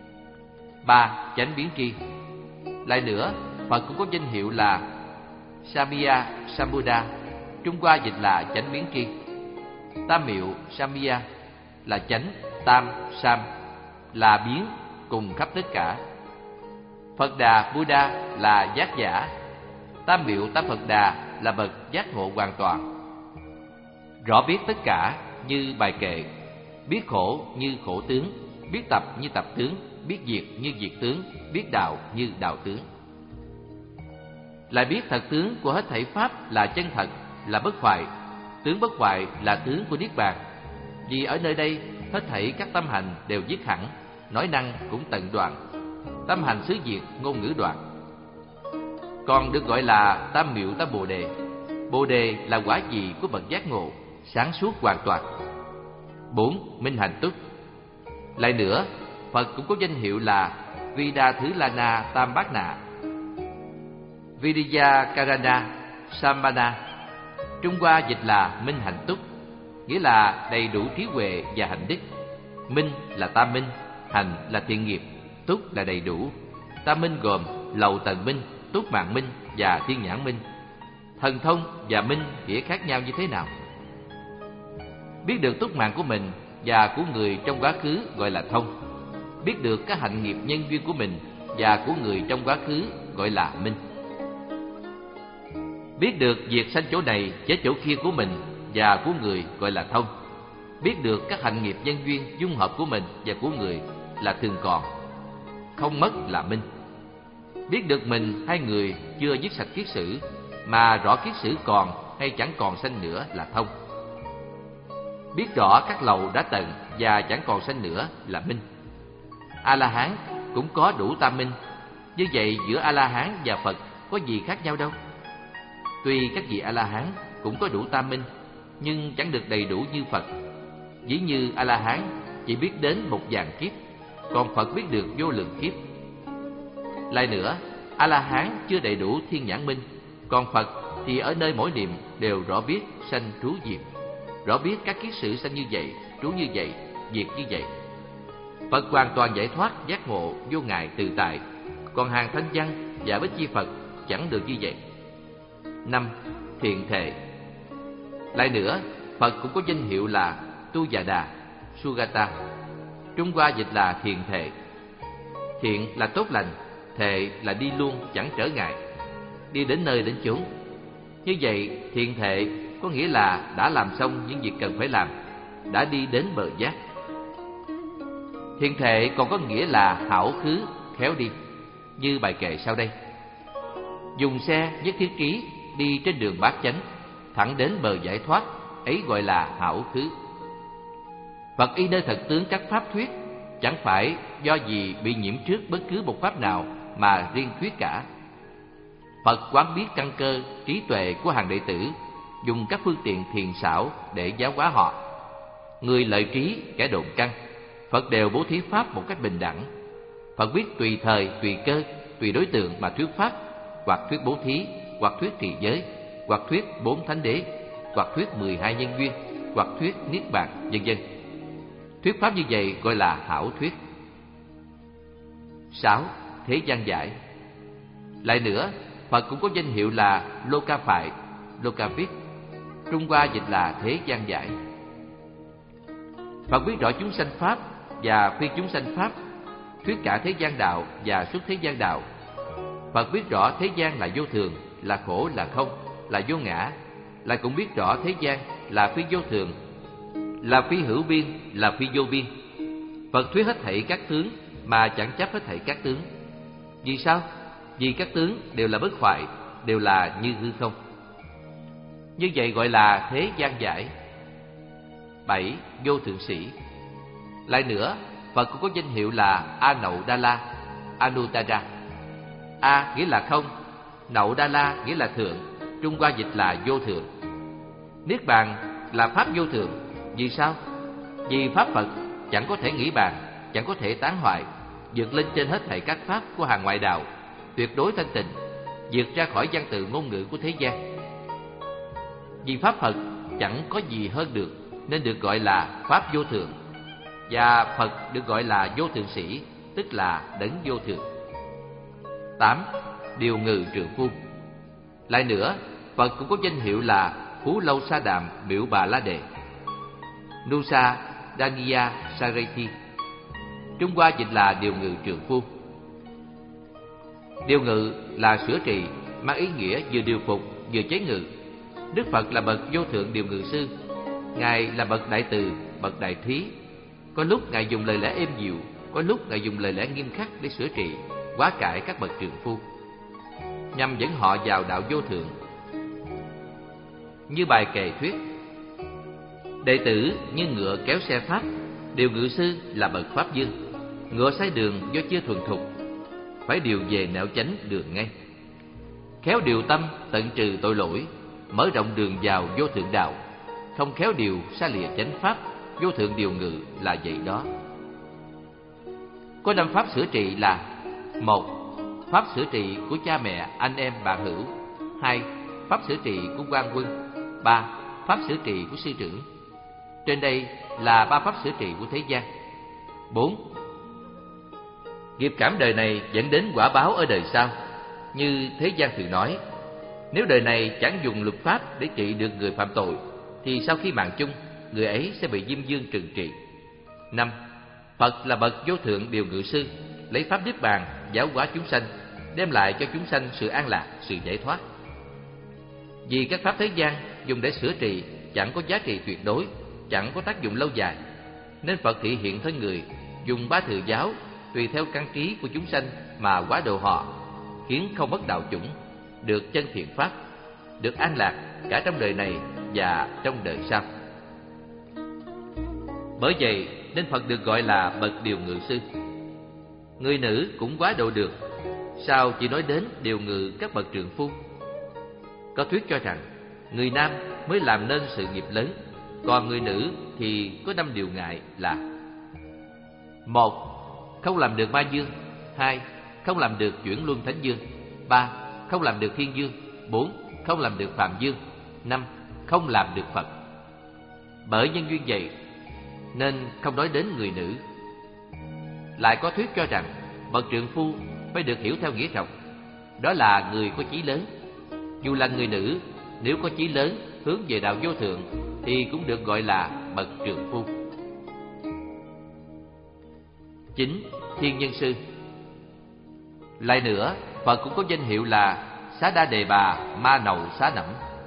Ba. Chánh biến tri. Lại nữa, Phật cũng có danh hiệu là Samya Sambuddha, Trung Hoa dịch là chánh biến tri. Tam miệu Samya là chánh, tam, sam là biến, cùng khắp tất cả. Phật Đà Buddha là giác giả. Tam miệu tam Phật Đà là bậc giác ngộ hoàn toàn. Rõ biết tất cả như bài kệ, biết khổ như khổ tướng, biết tập như tập tướng, biết diệt như diệt tướng, biết đạo như đạo tướng. Lại biết thật tướng của hết thảy pháp là chân thật, là bất hoại. Tướng bất hoại là tướng của Niết Bàn. Vì ở nơi đây hết thảy các tâm hành đều dứt hẳn, nói năng cũng tận đoạn, tâm hành xứ diệt, ngôn ngữ đoạn. Còn được gọi là Tam miệu tam Bồ đề. Bồ đề là quả vị của bậc giác ngộ, sáng suốt hoàn toàn. Bốn. Minh hạnh túc. Lại nữa, Phật cũng có danh hiệu là Vida Thứ Lana Tam Bát Nạ, Vidya Karana Sambana. Trung Hoa dịch là minh hạnh túc, nghĩa là đầy đủ trí huệ và hạnh đức. Minh là tam minh, hành là thiện nghiệp, túc là đầy đủ. Tam minh gồm lầu tần minh, túc mạng minh và thiên nhãn minh. Thần thông và minh nghĩa khác nhau như thế nào? Biết được túc mạng của mình và của người trong quá khứ gọi là thông. Biết được các hạnh nghiệp nhân duyên của mình và của người trong quá khứ gọi là minh. Biết được việc sanh chỗ này chết chỗ kia của mình và của người gọi là thông. Biết được các hạnh nghiệp nhân duyên dung hợp của mình và của người là thường còn, không mất là minh. Biết được mình hay người chưa dứt sạch kiết sử, mà rõ kiết sử còn hay chẳng còn sanh nữa là thông. Biết rõ các lầu đã tận và chẳng còn sanh nữa là minh. A-la-hán cũng có đủ tam minh. Như vậy giữa A-la-hán và Phật có gì khác nhau đâu. Tuy các vị A-la-hán cũng có đủ tam minh, nhưng chẳng được đầy đủ như Phật. Ví như A-la-hán chỉ biết đến một vạn kiếp, còn Phật biết được vô lượng kiếp. Lại nữa, A-la-hán chưa đầy đủ thiên nhãn minh, còn Phật thì ở nơi mỗi niệm đều rõ biết sanh trú diệt, rõ biết các kiết sử sanh như vậy, trú như vậy, diệt như vậy. Phật hoàn toàn giải thoát, giác ngộ, vô ngại tự tại, còn hàng thanh văn và bích chi Phật chẳng được như vậy. Năm. Thiện thệ. Lại nữa, Phật cũng có danh hiệu là Tu Già Đà, Sugata. Trung Hoa dịch là thiện thệ. Thiện là tốt lành, thệ là đi luôn chẳng trở ngại, đi đến nơi đến chốn. Như vậy, thiện thệ có nghĩa là đã làm xong những việc cần phải làm, đã đi đến bờ giác. Thiện thệ còn có nghĩa là hảo khứ, khéo đi. Như bài kệ sau đây: dùng xe nhất thiết trí, đi trên đường bát chánh, thẳng đến bờ giải thoát, ấy gọi là hảo khứ. Phật y nơi thật tướng các pháp thuyết, chẳng phải do gì bị nhiễm trước bất cứ một pháp nào mà riêng thuyết cả. Phật quán biết căn cơ, trí tuệ của hàng đệ tử, dùng các phương tiện thiền xảo để giáo hóa họ. Người lợi trí, kẻ độn căn, Phật đều bố thí pháp một cách bình đẳng. Phật biết tùy thời, tùy cơ, tùy đối tượng mà thuyết pháp, hoặc thuyết bố thí, hoặc thuyết trì giới, hoặc thuyết bốn thánh đế, hoặc thuyết mười hai nhân duyên, hoặc thuyết niết bàn, vân vân. Thuyết pháp như vậy gọi là hảo thuyết. Sáu. Thế gian giải. Lại nữa, Phật cũng có danh hiệu là Loka Phại, Loka Viết, Trung Hoa dịch là thế gian giải. Phật biết rõ chúng sanh pháp và phi chúng sanh pháp, thuyết cả thế gian đạo và xuất thế gian đạo. Phật biết rõ thế gian là vô thường, là khổ, là không, là vô ngã, lại cũng biết rõ thế gian là phi vô thường, là phi hữu biên, là phi vô biên. Phật thuyết hết thảy các tướng mà chẳng chấp hết thảy các tướng. Vì sao? Vì các tướng đều là bất hoại, đều là như hư không. Như vậy gọi là thế gian giải. Bảy. Vô thượng sĩ. Lại nữa, Phật cũng có danh hiệu là A Nậu Đa La, Anuttara. A nghĩa là không, Nậu Đa La nghĩa là thượng, Trung Hoa dịch là vô thượng. Niết bàn là pháp vô thượng. Vì sao? Vì pháp Phật chẳng có thể nghĩ bàn, chẳng có thể tán hoại, vượt lên trên hết thảy các pháp của hàng ngoại đạo, tuyệt đối thanh tịnh, vượt ra khỏi văn tự ngôn ngữ của thế gian. Vì pháp Phật chẳng có gì hơn được, nên được gọi là pháp vô thượng. Và Phật được gọi là vô thượng sĩ, tức là đấng vô thượng. Tám. Điều ngự trượng phu. Lại nữa, Phật cũng có danh hiệu là Phú Lâu Sa Đàm Miệu Bà La Đề, Nusa Daniya Sarati, Trung Hoa dịch là điều ngự trượng phu. Điều ngự là sửa trị, mang ý nghĩa vừa điều phục vừa chế ngự. Đức Phật là bậc vô thượng điều ngự sư. Ngài là bậc đại từ, bậc đại thí. Có lúc Ngài dùng lời lẽ êm dịu, có lúc Ngài dùng lời lẽ nghiêm khắc để sửa trị, hóa cải các bậc trượng phu, nhằm dẫn họ vào đạo vô thượng. Như bài kệ thuyết: đệ tử như ngựa kéo xe pháp, điều ngự sư là bậc pháp dương. Ngựa sai đường do chưa thuần thục, phải điều về nẻo chánh đường ngay. Khéo điều tâm tận trừ tội lỗi, mở rộng đường vào vô thượng đạo. Không khéo điều xa lìa chánh pháp, vô thượng điều ngự là vậy đó. Có năm pháp sửa trị là: một. Pháp sửa trị của cha mẹ, anh em, bạn hữu. Hai. Pháp sửa trị của quan quân. Ba. Pháp sửa trị của sư trưởng. Trên đây là ba pháp sửa trị của thế gian. Bốn. Nghiệp cảm đời này dẫn đến quả báo ở đời sau. Như thế gian thường nói, nếu đời này chẳng dùng luật pháp để trị được người phạm tội, thì sau khi mạng chung, người ấy sẽ bị Diêm Dương trừng trị. Năm. Phật là bậc vô thượng điều ngự sư, lấy pháp niết bàn giáo hóa chúng sanh, đem lại cho chúng sanh sự an lạc, sự giải thoát. Vì các pháp thế gian dùng để sửa trị chẳng có giá trị tuyệt đối, chẳng có tác dụng lâu dài, nên Phật thị hiện thân người, dùng ba thừa giáo tùy theo căn trí của chúng sanh mà hóa độ họ, khiến không mất đạo chủng, được chân thiện pháp, được an lạc cả trong đời này và trong đời sau. Bởi vậy nên Phật được gọi là bậc điều ngự sư. Người nữ cũng hóa độ được, sao chỉ nói đến điều ngự các bậc trượng phu? Có thuyết cho rằng người nam mới làm nên sự nghiệp lớn, còn người nữ thì có năm điều ngại là: một. Không làm được ma dương. Hai. Không làm được chuyển luân thánh dương. Ba. Không làm được thiên dương. Bốn. Không làm được phạm dương. Năm. Không làm được Phật. Bởi nhân duyên vậy nên không nói đến người nữ. Lại có thuyết cho rằng bậc trượng phu phải được hiểu theo nghĩa rộng, đó là người có chí lớn. Dù là người nữ, nếu có chí lớn hướng về đạo vô thượng thì cũng được gọi là bậc trượng phu. Chín. Thiên nhân sư. Lại nữa, Phật cũng có danh hiệu là Xá Đa Đề Bà Ma Nậu Xá Nẫm,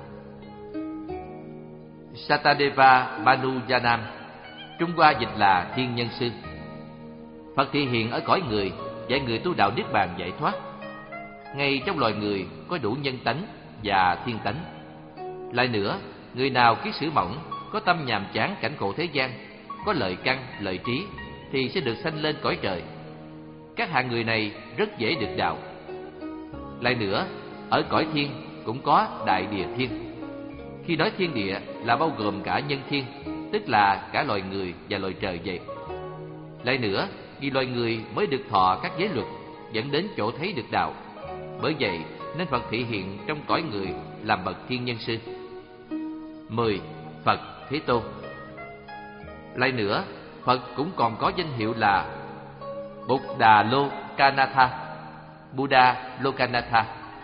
Satadeva Banu Janam, Trung Hoa dịch là thiên nhân sư. Phật thị hiện ở cõi người, dạy người tu đạo niết bàn giải thoát. Ngay trong loài người có đủ nhân tánh và thiên tánh. Lại nữa, người nào kiết sử mỏng, có tâm nhàm chán cảnh khổ thế gian, có lợi căn, lợi trí, thì sẽ được sanh lên cõi trời. Các hạng người này rất dễ được đạo. Lại nữa, ở cõi thiên cũng có đại địa thiên. Khi nói thiên địa là bao gồm cả nhân thiên, tức là cả loài người và loài trời vậy. Lại nữa, vì loài người mới được thọ các giới luật, dẫn đến chỗ thấy được đạo. Bởi vậy nên Phật thị hiện trong cõi người làm bậc thiên nhân sư. Mười. Phật Thế Tôn. Lại nữa, Phật cũng còn có danh hiệu là Buddha Lokanatha, Buddha Lokanatha.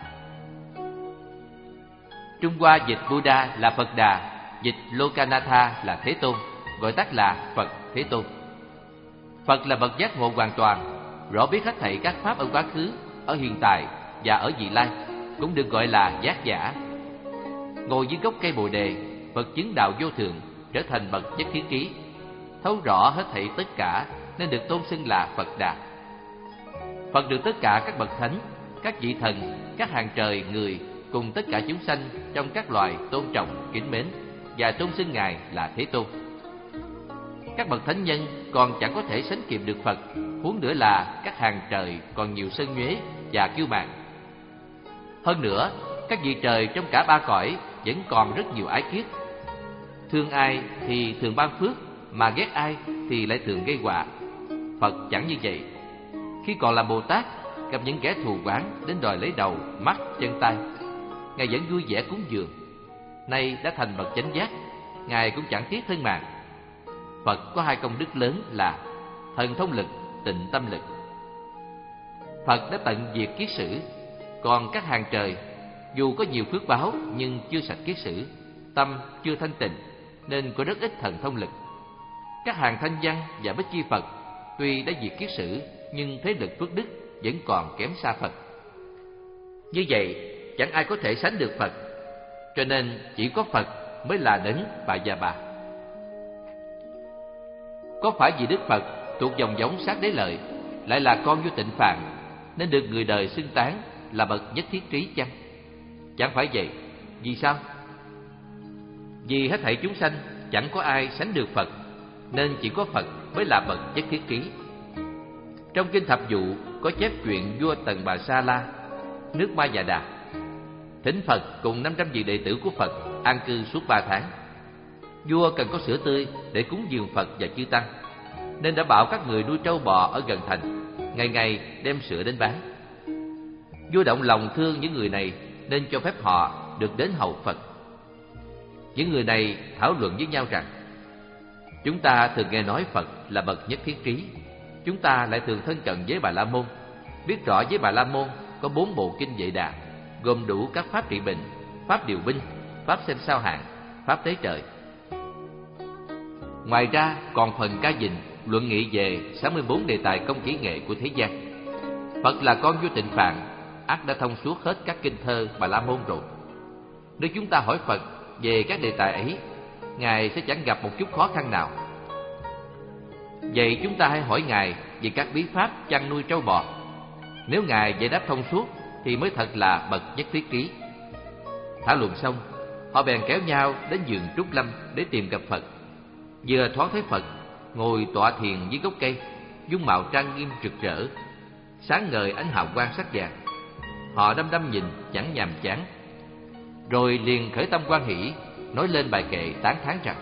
Trung Hoa dịch Buddha là Phật Đà, dịch Lokanatha là Thế Tôn, gọi tắt là Phật Thế Tôn. Phật là bậc giác ngộ hoàn toàn, rõ biết hết thảy các pháp ở quá khứ, ở hiện tại và ở vị lai, cũng được gọi là giác giả. Ngồi dưới gốc cây Bồ đề, Phật chứng đạo vô thượng, trở thành bậc nhất thiết ký, thấu rõ hết thảy tất cả nên được tôn xưng là Phật Đà. Phật được tất cả các bậc thánh, các vị thần, các hàng trời người cùng tất cả chúng sanh trong các loài tôn trọng, kính mến và tôn xưng Ngài là Thế Tôn. Các bậc thánh nhân còn chẳng có thể sánh kịp được Phật, huống nữa là các hàng trời còn nhiều sân nhuế và kiêu mạn. Hơn nữa, các vị trời trong cả ba cõi vẫn còn rất nhiều ái kiết. Thương ai thì thường ban phước, mà ghét ai thì lại thường gây họa. Phật chẳng như vậy. Khi còn là Bồ Tát, gặp những kẻ thù oán đến đòi lấy đầu, mắt, chân tay, Ngài vẫn vui vẻ cúng dường. Nay đã thành bậc chánh giác, Ngài cũng chẳng tiếc thân mạng. Phật có hai công đức lớn là thần thông lực, tịnh tâm lực. Phật đã tận diệt kiết sử, còn các hàng trời dù có nhiều phước báo nhưng chưa sạch kiết sử, tâm chưa thanh tịnh nên có rất ít thần thông lực. Các hàng thanh văn và bích chi Phật tuy đã diệt kiết sử nhưng thế lực phước đức vẫn còn kém xa Phật. Như vậy chẳng ai có thể sánh được Phật, cho nên chỉ có Phật mới là đấng Bà Già Bà. Có phải vì Đức Phật thuộc dòng giống Sát Đế Lợi, lại là con vua Tịnh Phạn, nên được người đời xưng tán là bậc nhất thiết trí chăng? Chẳng phải vậy. Vì sao? Vì hết thảy chúng sanh chẳng có ai sánh được Phật, nên chỉ có Phật mới là bậc nhất thiết trí. Trong kinh Thập Dụ có chép chuyện vua Tần Bà Sa La, nước Ma Già Đà, thỉnh Phật cùng năm trăm vị đệ tử của Phật an cư suốt ba tháng. Vua cần có sữa tươi để cúng dường Phật và chư tăng, nên đã bảo các người nuôi trâu bò ở gần thành, ngày ngày đem sữa đến bán. Vua động lòng thương những người này nên cho phép họ được đến hầu Phật. Những người này thảo luận với nhau rằng: chúng ta thường nghe nói Phật là bậc nhất thiết trí, chúng ta lại thường thân cận với Bà La Môn, biết rõ với Bà La Môn có bốn bộ kinh Vệ Đà, gồm đủ các pháp trị bệnh, pháp điều binh, pháp xem sao hạn, pháp tế trời. Ngoài ra còn phần ca dình luận nghị về sáu mươi bốn đề tài công kỹ nghệ của thế gian. Phật là con vua Tịnh Phạn, ắt đã thông suốt hết các kinh thơ Bà La Môn rồi. Nếu chúng ta hỏi Phật về các đề tài ấy, Ngài sẽ chẳng gặp một chút khó khăn nào. Vậy chúng ta hãy hỏi Ngài về các bí pháp chăn nuôi trâu bò. Nếu Ngài giải đáp thông suốt thì mới thật là bậc nhất thiết trí. Thảo luận xong, họ bèn kéo nhau đến vườn Trúc Lâm để tìm gặp Phật. Vừa thoáng thấy Phật ngồi tọa thiền dưới gốc cây, dung mạo trang nghiêm rực rỡ, sáng ngời ánh hào quang sắc vàng. Họ đăm đăm nhìn chẳng nhàm chán, rồi liền khởi tâm hoan hỷ, nói lên bài kệ tán thán rằng: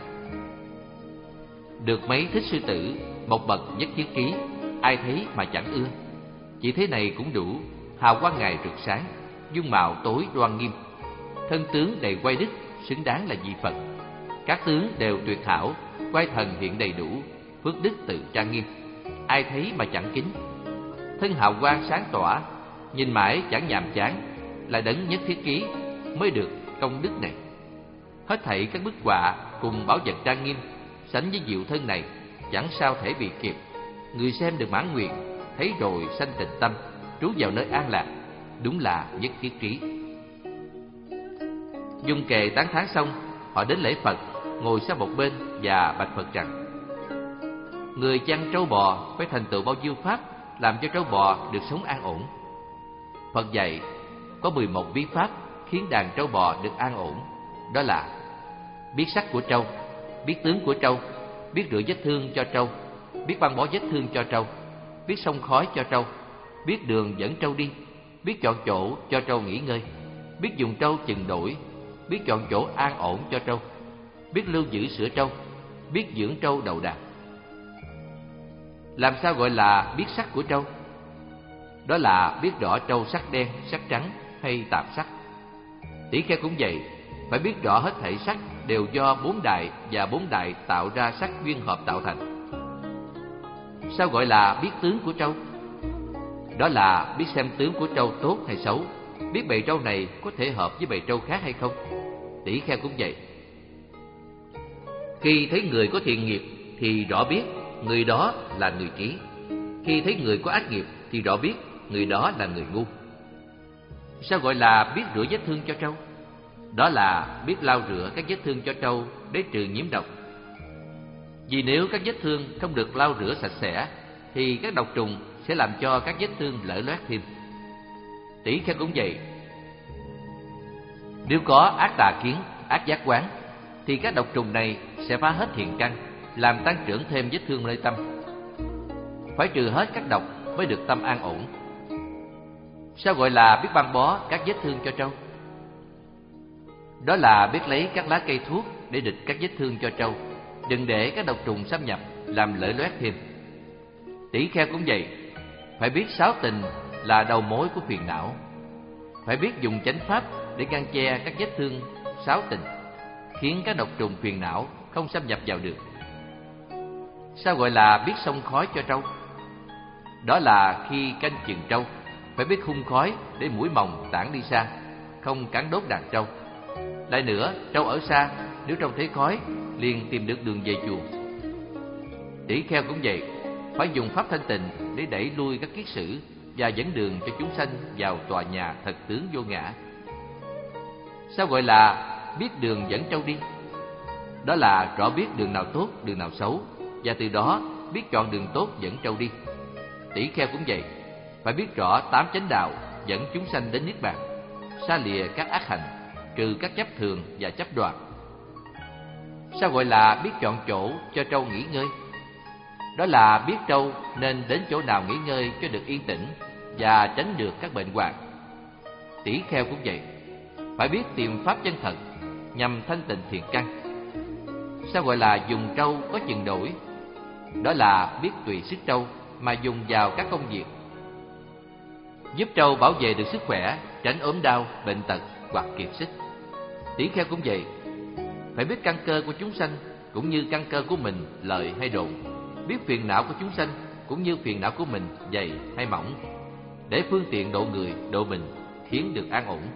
được mấy thích sư tử, một bậc nhất thiết trí, ai thấy mà chẳng ưa. Chỉ thế này cũng đủ, hào quang Ngài rực sáng, dung mạo tối đoan nghiêm, thân tướng đầy quay đức, xứng đáng là vị Phật. Các tướng đều tuyệt hảo, quay thần hiện đầy đủ, phước đức tự trang nghiêm, ai thấy mà chẳng kính. Thân hào quang sáng tỏa, nhìn mãi chẳng nhàm chán, là đấng nhất thiết trí mới được công đức này. Hết thảy các bức họa cùng bảo vật trang nghiêm sánh với diệu thân này chẳng sao thể bị kịp. Người xem được mãn nguyện, thấy rồi sanh tịnh tâm, trú vào nơi an lạc, đúng là nhất thiết trí. Dung kệ tán thán xong, họ đến lễ Phật, ngồi sang một bên và bạch Phật rằng: người chăn trâu bò phải thành tựu bao nhiêu pháp làm cho trâu bò được sống an ổn? Phật dạy có mười một bí pháp khiến đàn trâu bò được an ổn, đó là biết sắc của trâu, biết tướng của trâu, biết rửa vết thương cho trâu, biết biết băng bó vết thương cho trâu, biết xông khói cho trâu, biết đường dẫn trâu đi, biết chọn chỗ cho trâu nghỉ ngơi, biết dùng trâu chừng đổi, biết chọn chỗ an ổn cho trâu, biết lưu giữ sữa trâu, biết dưỡng trâu đầu đàn. Làm sao gọi là biết sắc của trâu? Đó là biết rõ trâu sắc đen, sắc trắng hay tạp sắc. Tỷ kheo cũng vậy, phải biết rõ hết thảy sắc đều do bốn đại và bốn đại tạo ra sắc duyên hợp tạo thành. Sao gọi là biết tướng của trâu? Đó là biết xem tướng của trâu tốt hay xấu, biết bầy trâu này có thể hợp với bầy trâu khác hay không. Tỷ kheo cũng vậy. Khi thấy người có thiện nghiệp thì rõ biết người đó là người trí. Khi thấy người có ác nghiệp thì rõ biết người đó là người ngu. Sao gọi là biết rửa vết thương cho trâu? Đó là biết lau rửa các vết thương cho trâu để trừ nhiễm độc. Vì nếu các vết thương không được lau rửa sạch sẽ thì các độc trùng sẽ làm cho các vết thương lở loét thêm. Tỷ kheo cũng vậy. Nếu có ác tà kiến, ác giác quán thì các độc trùng này sẽ phá hết thiện căn, làm tăng trưởng thêm vết thương nơi tâm. Phải trừ hết các độc mới được tâm an ổn. Sao gọi là biết băng bó các vết thương cho trâu? Đó là biết lấy các lá cây thuốc để địch các vết thương cho trâu, đừng để các độc trùng xâm nhập làm lở loét thêm. Tỷ kheo cũng vậy, phải biết sáu tình là đầu mối của phiền não, phải biết dùng chánh pháp để ngăn che các vết thương sáu tình, khiến các độc trùng phiền não không xâm nhập vào được. Sao gọi là biết xông khói cho trâu? Đó là khi canh chừng trâu, phải biết hun khói để muỗi mồng tản đi xa, không cắn đốt đàn trâu. Lại nữa, trâu ở xa, nếu trông thấy khói, liền tìm được đường về chuồng. Tỷ kheo cũng vậy, phải dùng pháp thanh tịnh để đẩy lui các kiết sử và dẫn đường cho chúng sanh vào tòa nhà thật tướng vô ngã. Sao gọi là biết đường dẫn trâu đi? Đó là rõ biết đường nào tốt, đường nào xấu, và từ đó biết chọn đường tốt dẫn trâu đi. Tỷ kheo cũng vậy, phải biết rõ tám chánh đạo dẫn chúng sanh đến niết bàn, xa lìa các ác hành, trừ các chấp thường và chấp đoạt. Sao gọi là biết chọn chỗ cho trâu nghỉ ngơi? Đó là biết trâu nên đến chỗ nào nghỉ ngơi cho được yên tĩnh và tránh được các bệnh hoạn. Tỷ kheo cũng vậy, phải biết tìm pháp chân thật nhằm thanh tịnh thiện căn. Sao gọi là dùng trâu có chừng đổi? Đó là biết tùy sức trâu mà dùng vào các công việc, giúp trâu bảo vệ được sức khỏe, tránh ốm đau, bệnh tật hoặc kiệt sức. Tỷ kheo cũng vậy, phải biết căn cơ của chúng sanh cũng như căn cơ của mình lợi hay độn, biết phiền não của chúng sanh cũng như phiền não của mình dày hay mỏng, để phương tiện độ người, độ mình, khiến được an ổn.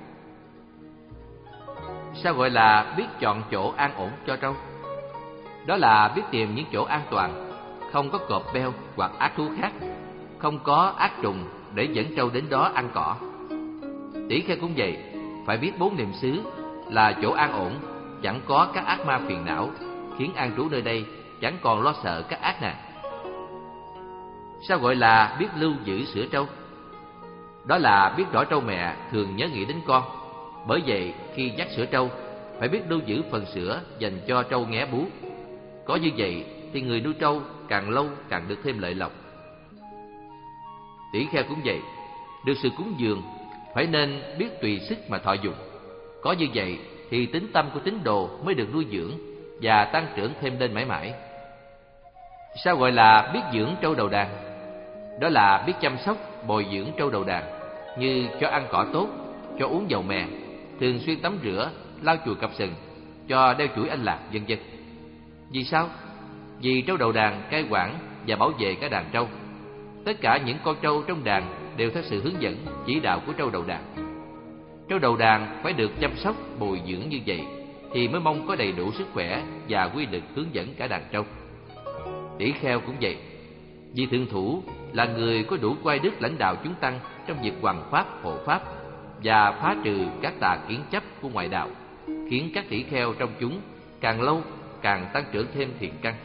Sao gọi là biết chọn chỗ an ổn cho trâu? Đó là biết tìm những chỗ an toàn, không có cọp beo hoặc ác thú khác, không có ác trùng để dẫn trâu đến đó ăn cỏ. Tỷ kheo cũng vậy, phải biết bốn niệm xứ là chỗ an ổn, chẳng có các ác ma phiền não, khiến an trú nơi đây chẳng còn lo sợ các ác nạn. Sao gọi là biết lưu giữ sữa trâu? Đó là biết rõ trâu mẹ thường nhớ nghĩ đến con, bởi vậy khi dắt sữa trâu phải biết lưu giữ phần sữa dành cho trâu nghé bú. Có như vậy thì người nuôi trâu càng lâu càng được thêm lợi lộc. Tỷ kheo cũng vậy, được sự cúng dường phải nên biết tùy sức mà thọ dụng. Có như vậy thì tính tâm của tín đồ mới được nuôi dưỡng và tăng trưởng thêm lên mãi mãi. Sao gọi là biết dưỡng trâu đầu đàn? Đó là biết chăm sóc, bồi dưỡng trâu đầu đàn, như cho ăn cỏ tốt, cho uống dầu mè, thường xuyên tắm rửa, lau chùi cặp sừng, cho đeo chuỗi anh lạc, vân vân. Vì sao? Vì trâu đầu đàn cai quản và bảo vệ cả đàn trâu. Tất cả những con trâu trong đàn đều theo sự hướng dẫn, chỉ đạo của trâu đầu đàn. Trâu đầu đàn phải được chăm sóc, bồi dưỡng như vậy thì mới mong có đầy đủ sức khỏe và quy lực hướng dẫn cả đàn trâu. Tỷ kheo cũng vậy, vì thượng thủ là người có đủ oai đức lãnh đạo chúng tăng trong việc hoằng pháp, hộ pháp và phá trừ các tà kiến chấp của ngoại đạo, khiến các tỷ kheo trong chúng càng lâu càng tăng trưởng thêm thiện căn.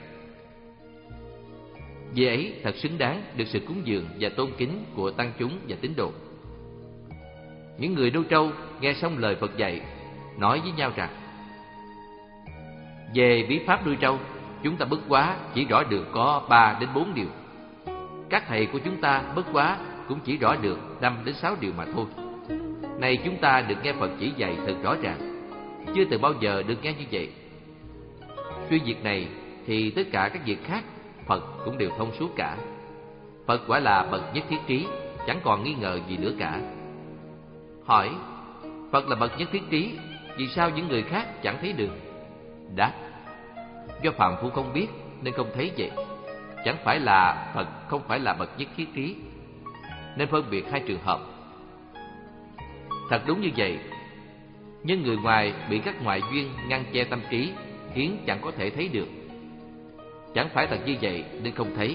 Vì ấy thật xứng đáng được sự cúng dường và tôn kính của tăng chúng và tín đồ. Những người nuôi trâu nghe xong lời Phật dạy, nói với nhau rằng: về bí pháp nuôi trâu, chúng ta bất quá chỉ rõ được có ba đến bốn điều. Các thầy của chúng ta bất quá cũng chỉ rõ được năm đến sáu điều mà thôi. Này chúng ta được nghe Phật chỉ dạy thật rõ ràng, chưa từng bao giờ được nghe như vậy. Suy việc này thì tất cả các việc khác Phật cũng đều thông suốt cả. Phật quả là bậc nhất thiết trí, chẳng còn nghi ngờ gì nữa cả. Hỏi: Phật là bậc nhất thiết trí, vì sao những người khác chẳng thấy được? Đáp: do phàm phu không biết nên không thấy vậy. Chẳng phải là Phật không phải là bậc nhất thiết trí, nên phân biệt hai trường hợp. Thật đúng như vậy, nhưng người ngoài bị các ngoại duyên ngăn che tâm trí, khiến chẳng có thể thấy được. Chẳng phải thật như vậy nên không thấy.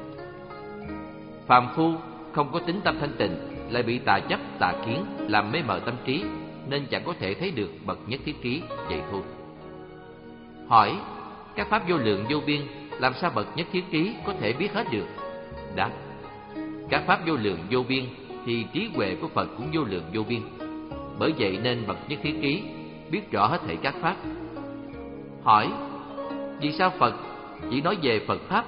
Phàm phu không có tính tâm thanh tịnh, lại bị tà chấp tà kiến làm mê mờ tâm trí, nên chẳng có thể thấy được bậc nhất thiết trí, vậy thôi. Hỏi: các pháp vô lượng vô biên, làm sao bậc nhất thiết trí có thể biết hết được? Đáp: các pháp vô lượng vô biên thì trí huệ của Phật cũng vô lượng vô biên. Bởi vậy nên bậc nhất thiết trí biết rõ hết thảy các pháp. Hỏi: vì sao Phật chỉ nói về Phật pháp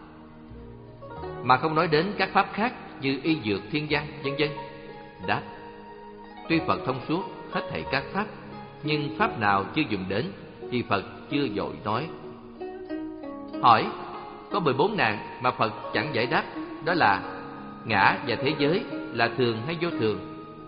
mà không nói đến các pháp khác như y dược, thiên văn, vân vân? Đáp: tuy Phật thông suốt hết thảy các pháp, nhưng pháp nào chưa dùng đến thì Phật chưa vội nói. Hỏi: có mười bốn nạn mà Phật chẳng giải đáp, đó là ngã và thế giới là thường hay vô thường?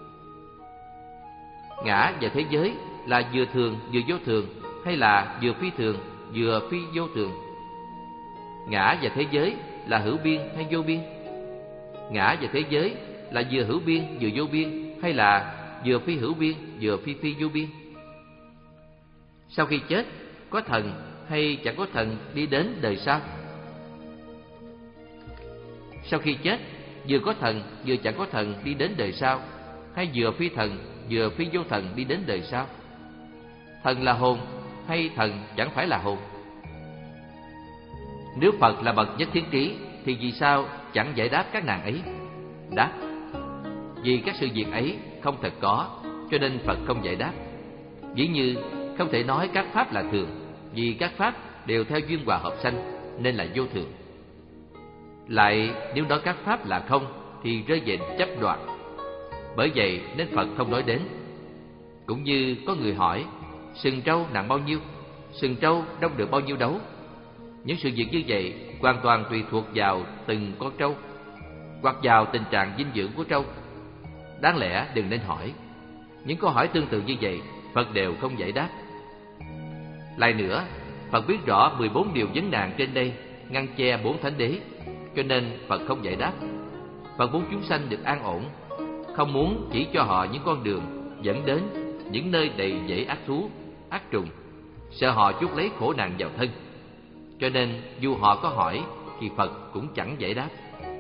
Ngã và thế giới là vừa thường vừa vô thường, hay là vừa phi thường vừa phi vô thường? Ngã và thế giới là hữu biên hay vô biên? Ngã và thế giới là vừa hữu biên vừa vô biên, hay là vừa phi hữu biên vừa phi phi vô biên? Sau khi chết, có thần hay chẳng có thần đi đến đời sau? Sau khi chết, vừa có thần vừa chẳng có thần đi đến đời sau, hay vừa phi thần vừa phi vô thần đi đến đời sau? Thần là hồn hay thần chẳng phải là hồn? Nếu Phật là bậc nhất thiết trí thì vì sao chẳng giải đáp các nạn ấy? Đáp: vì các sự việc ấy không thật có, cho nên Phật không giải đáp. Ví như không thể nói các pháp là thường, vì các pháp đều theo duyên hòa hợp sanh nên là vô thường. Lại nếu nói các pháp là không thì rơi về chấp đoạt. Bởi vậy nên Phật không nói đến. Cũng như có người hỏi: sừng trâu nặng bao nhiêu? Sừng trâu đông được bao nhiêu đấu? Những sự việc như vậy hoàn toàn tùy thuộc vào từng con trâu, hoặc vào tình trạng dinh dưỡng của trâu. Đáng lẽ đừng nên hỏi. Những câu hỏi tương tự như vậy Phật đều không giải đáp. Lại nữa, Phật biết rõ mười bốn điều vấn nạn trên đây ngăn che bốn thánh đế, cho nên Phật không giải đáp. Phật muốn chúng sanh được an ổn, không muốn chỉ cho họ những con đường dẫn đến những nơi đầy dẫy ác thú, ác trùng, sợ họ chuốc lấy khổ nạn vào thân. Cho nên dù họ có hỏi thì Phật cũng chẳng giải đáp.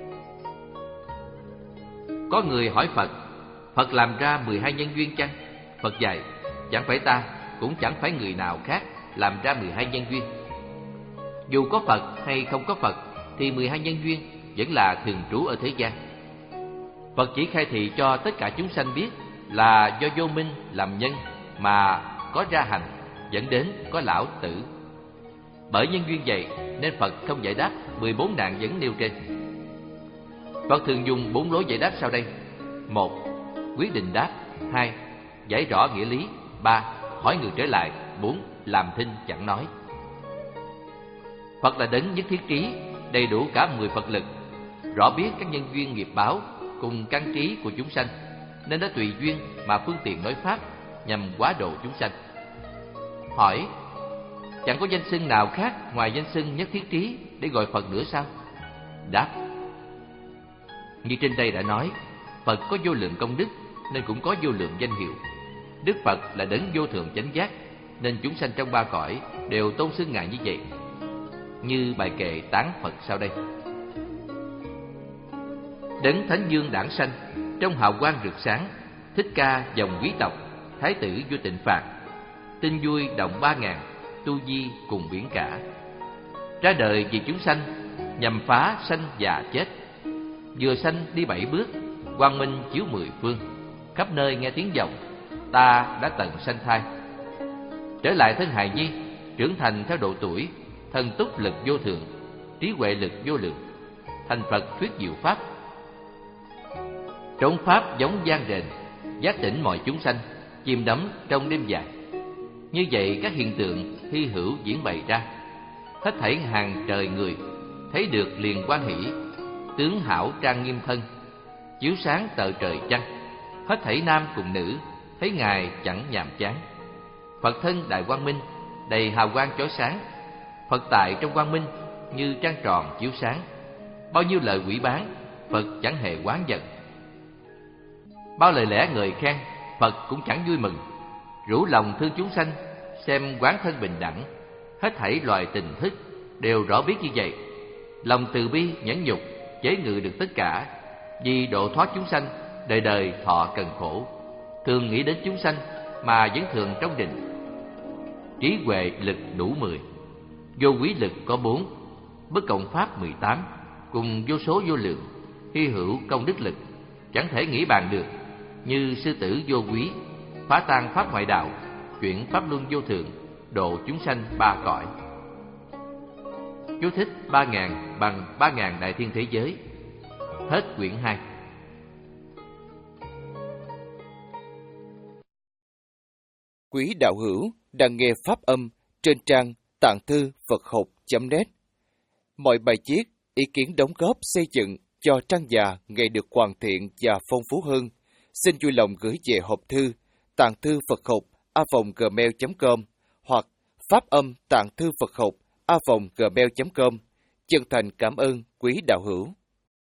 Có người hỏi Phật: Phật làm ra mười hai nhân duyên chăng? Phật dạy: chẳng phải ta, cũng chẳng phải người nào khác làm ra mười hai nhân duyên. Dù có Phật hay không có Phật thì mười hai nhân duyên vẫn là thường trú ở thế gian. Phật chỉ khai thị cho tất cả chúng sanh biết là do vô minh làm nhân mà có ra hành, dẫn đến có lão tử. Bởi nhân duyên vậy nên Phật không giải đáp mười bốn nạn vấn nêu trên. Phật thường dùng bốn lối giải đáp sau đây: một. Quyết định đáp. Hai. Giải rõ nghĩa lý. Ba. Hỏi ngược trở lại. Bốn. Làm thinh chẳng nói. Phật là đấng nhất thiết trí, đầy đủ cả mười Phật lực, rõ biết các nhân duyên nghiệp báo cùng căn trí của chúng sanh, nên đã tùy duyên mà phương tiện nói pháp nhằm hóa độ chúng sanh. Hỏi: chẳng có danh xưng nào khác ngoài danh xưng nhất thiết trí để gọi Phật nữa sao? Đáp: như trên đây đã nói, Phật có vô lượng công đức nên cũng có vô lượng danh hiệu. Đức Phật là đấng vô thượng chánh giác, nên chúng sanh trong ba cõi đều tôn xưng Ngài như vậy. Như bài kệ tán Phật sau đây: đấng thánh dương đản sanh, trong hào quang rực sáng, Thích Ca dòng quý tộc, thái tử vua Tịnh Phạn, tin vui động ba ngàn, tu di cùng biển cả. Ra đời vì chúng sanh, nhằm phá sanh già chết. Vừa sanh đi bảy bước, quang minh chiếu mười phương, khắp nơi nghe tiếng vọng, ta đã tận sanh thai. Trở lại thân hài nhi, trưởng thành theo độ tuổi, thần túc lực vô thượng, trí huệ lực vô lượng, thành Phật thuyết diệu pháp. Trống pháp giống vang rền, giác tỉnh mọi chúng sanh, chìm đắm trong đêm dài. Như vậy các hiện tượng hy hữu diễn bày ra, hết thảy hàng trời người thấy được liền hoan hỷ, tướng hảo trang nghiêm thân, chiếu sáng tờ trời chăng. Hết thảy nam cùng nữ thấy ngài chẳng nhàm chán. Phật thân đại quang minh, đầy hào quang chói sáng. Phật tại trong quang minh như trăng tròn chiếu sáng. Bao nhiêu lời quỷ bán, Phật chẳng hề oán giận. Bao lời lẽ người khen, Phật cũng chẳng vui mừng. Rủ lòng thương chúng sanh, xem quán thân bình đẳng. Hết thảy loài tình thức đều rõ biết như vậy. Lòng từ bi nhẫn nhục chế ngự được tất cả. Vì độ thoát chúng sanh, đời đời thọ cần khổ. Thường nghĩ đến chúng sanh mà vẫn thường trong định. Trí huệ lực đủ mười, vô quý lực có bốn, bất cộng pháp mười tám, cùng vô số vô lượng, hy hữu công đức lực, chẳng thể nghĩ bàn được. Như sư tử vô quý, phá tan pháp ngoại đạo, chuyển pháp luân vô thượng, độ chúng sanh ba cõi. Chú thích: ba ngàn bằng ba ngàn đại thiên thế giới. Hết quyển hai. Quý đạo hữu đang nghe pháp âm trên trang tạng thư Phật học chấm net. Mọi bài viết, ý kiến đóng góp xây dựng cho trang già ngày được hoàn thiện và phong phú hơn, xin vui lòng gửi về hộp thư tạng thư Phật học a vòng gmail chấm com hoặc pháp âm tạng thư Phật học a vòng gmail chấm com. Chân thành cảm ơn quý đạo hữu.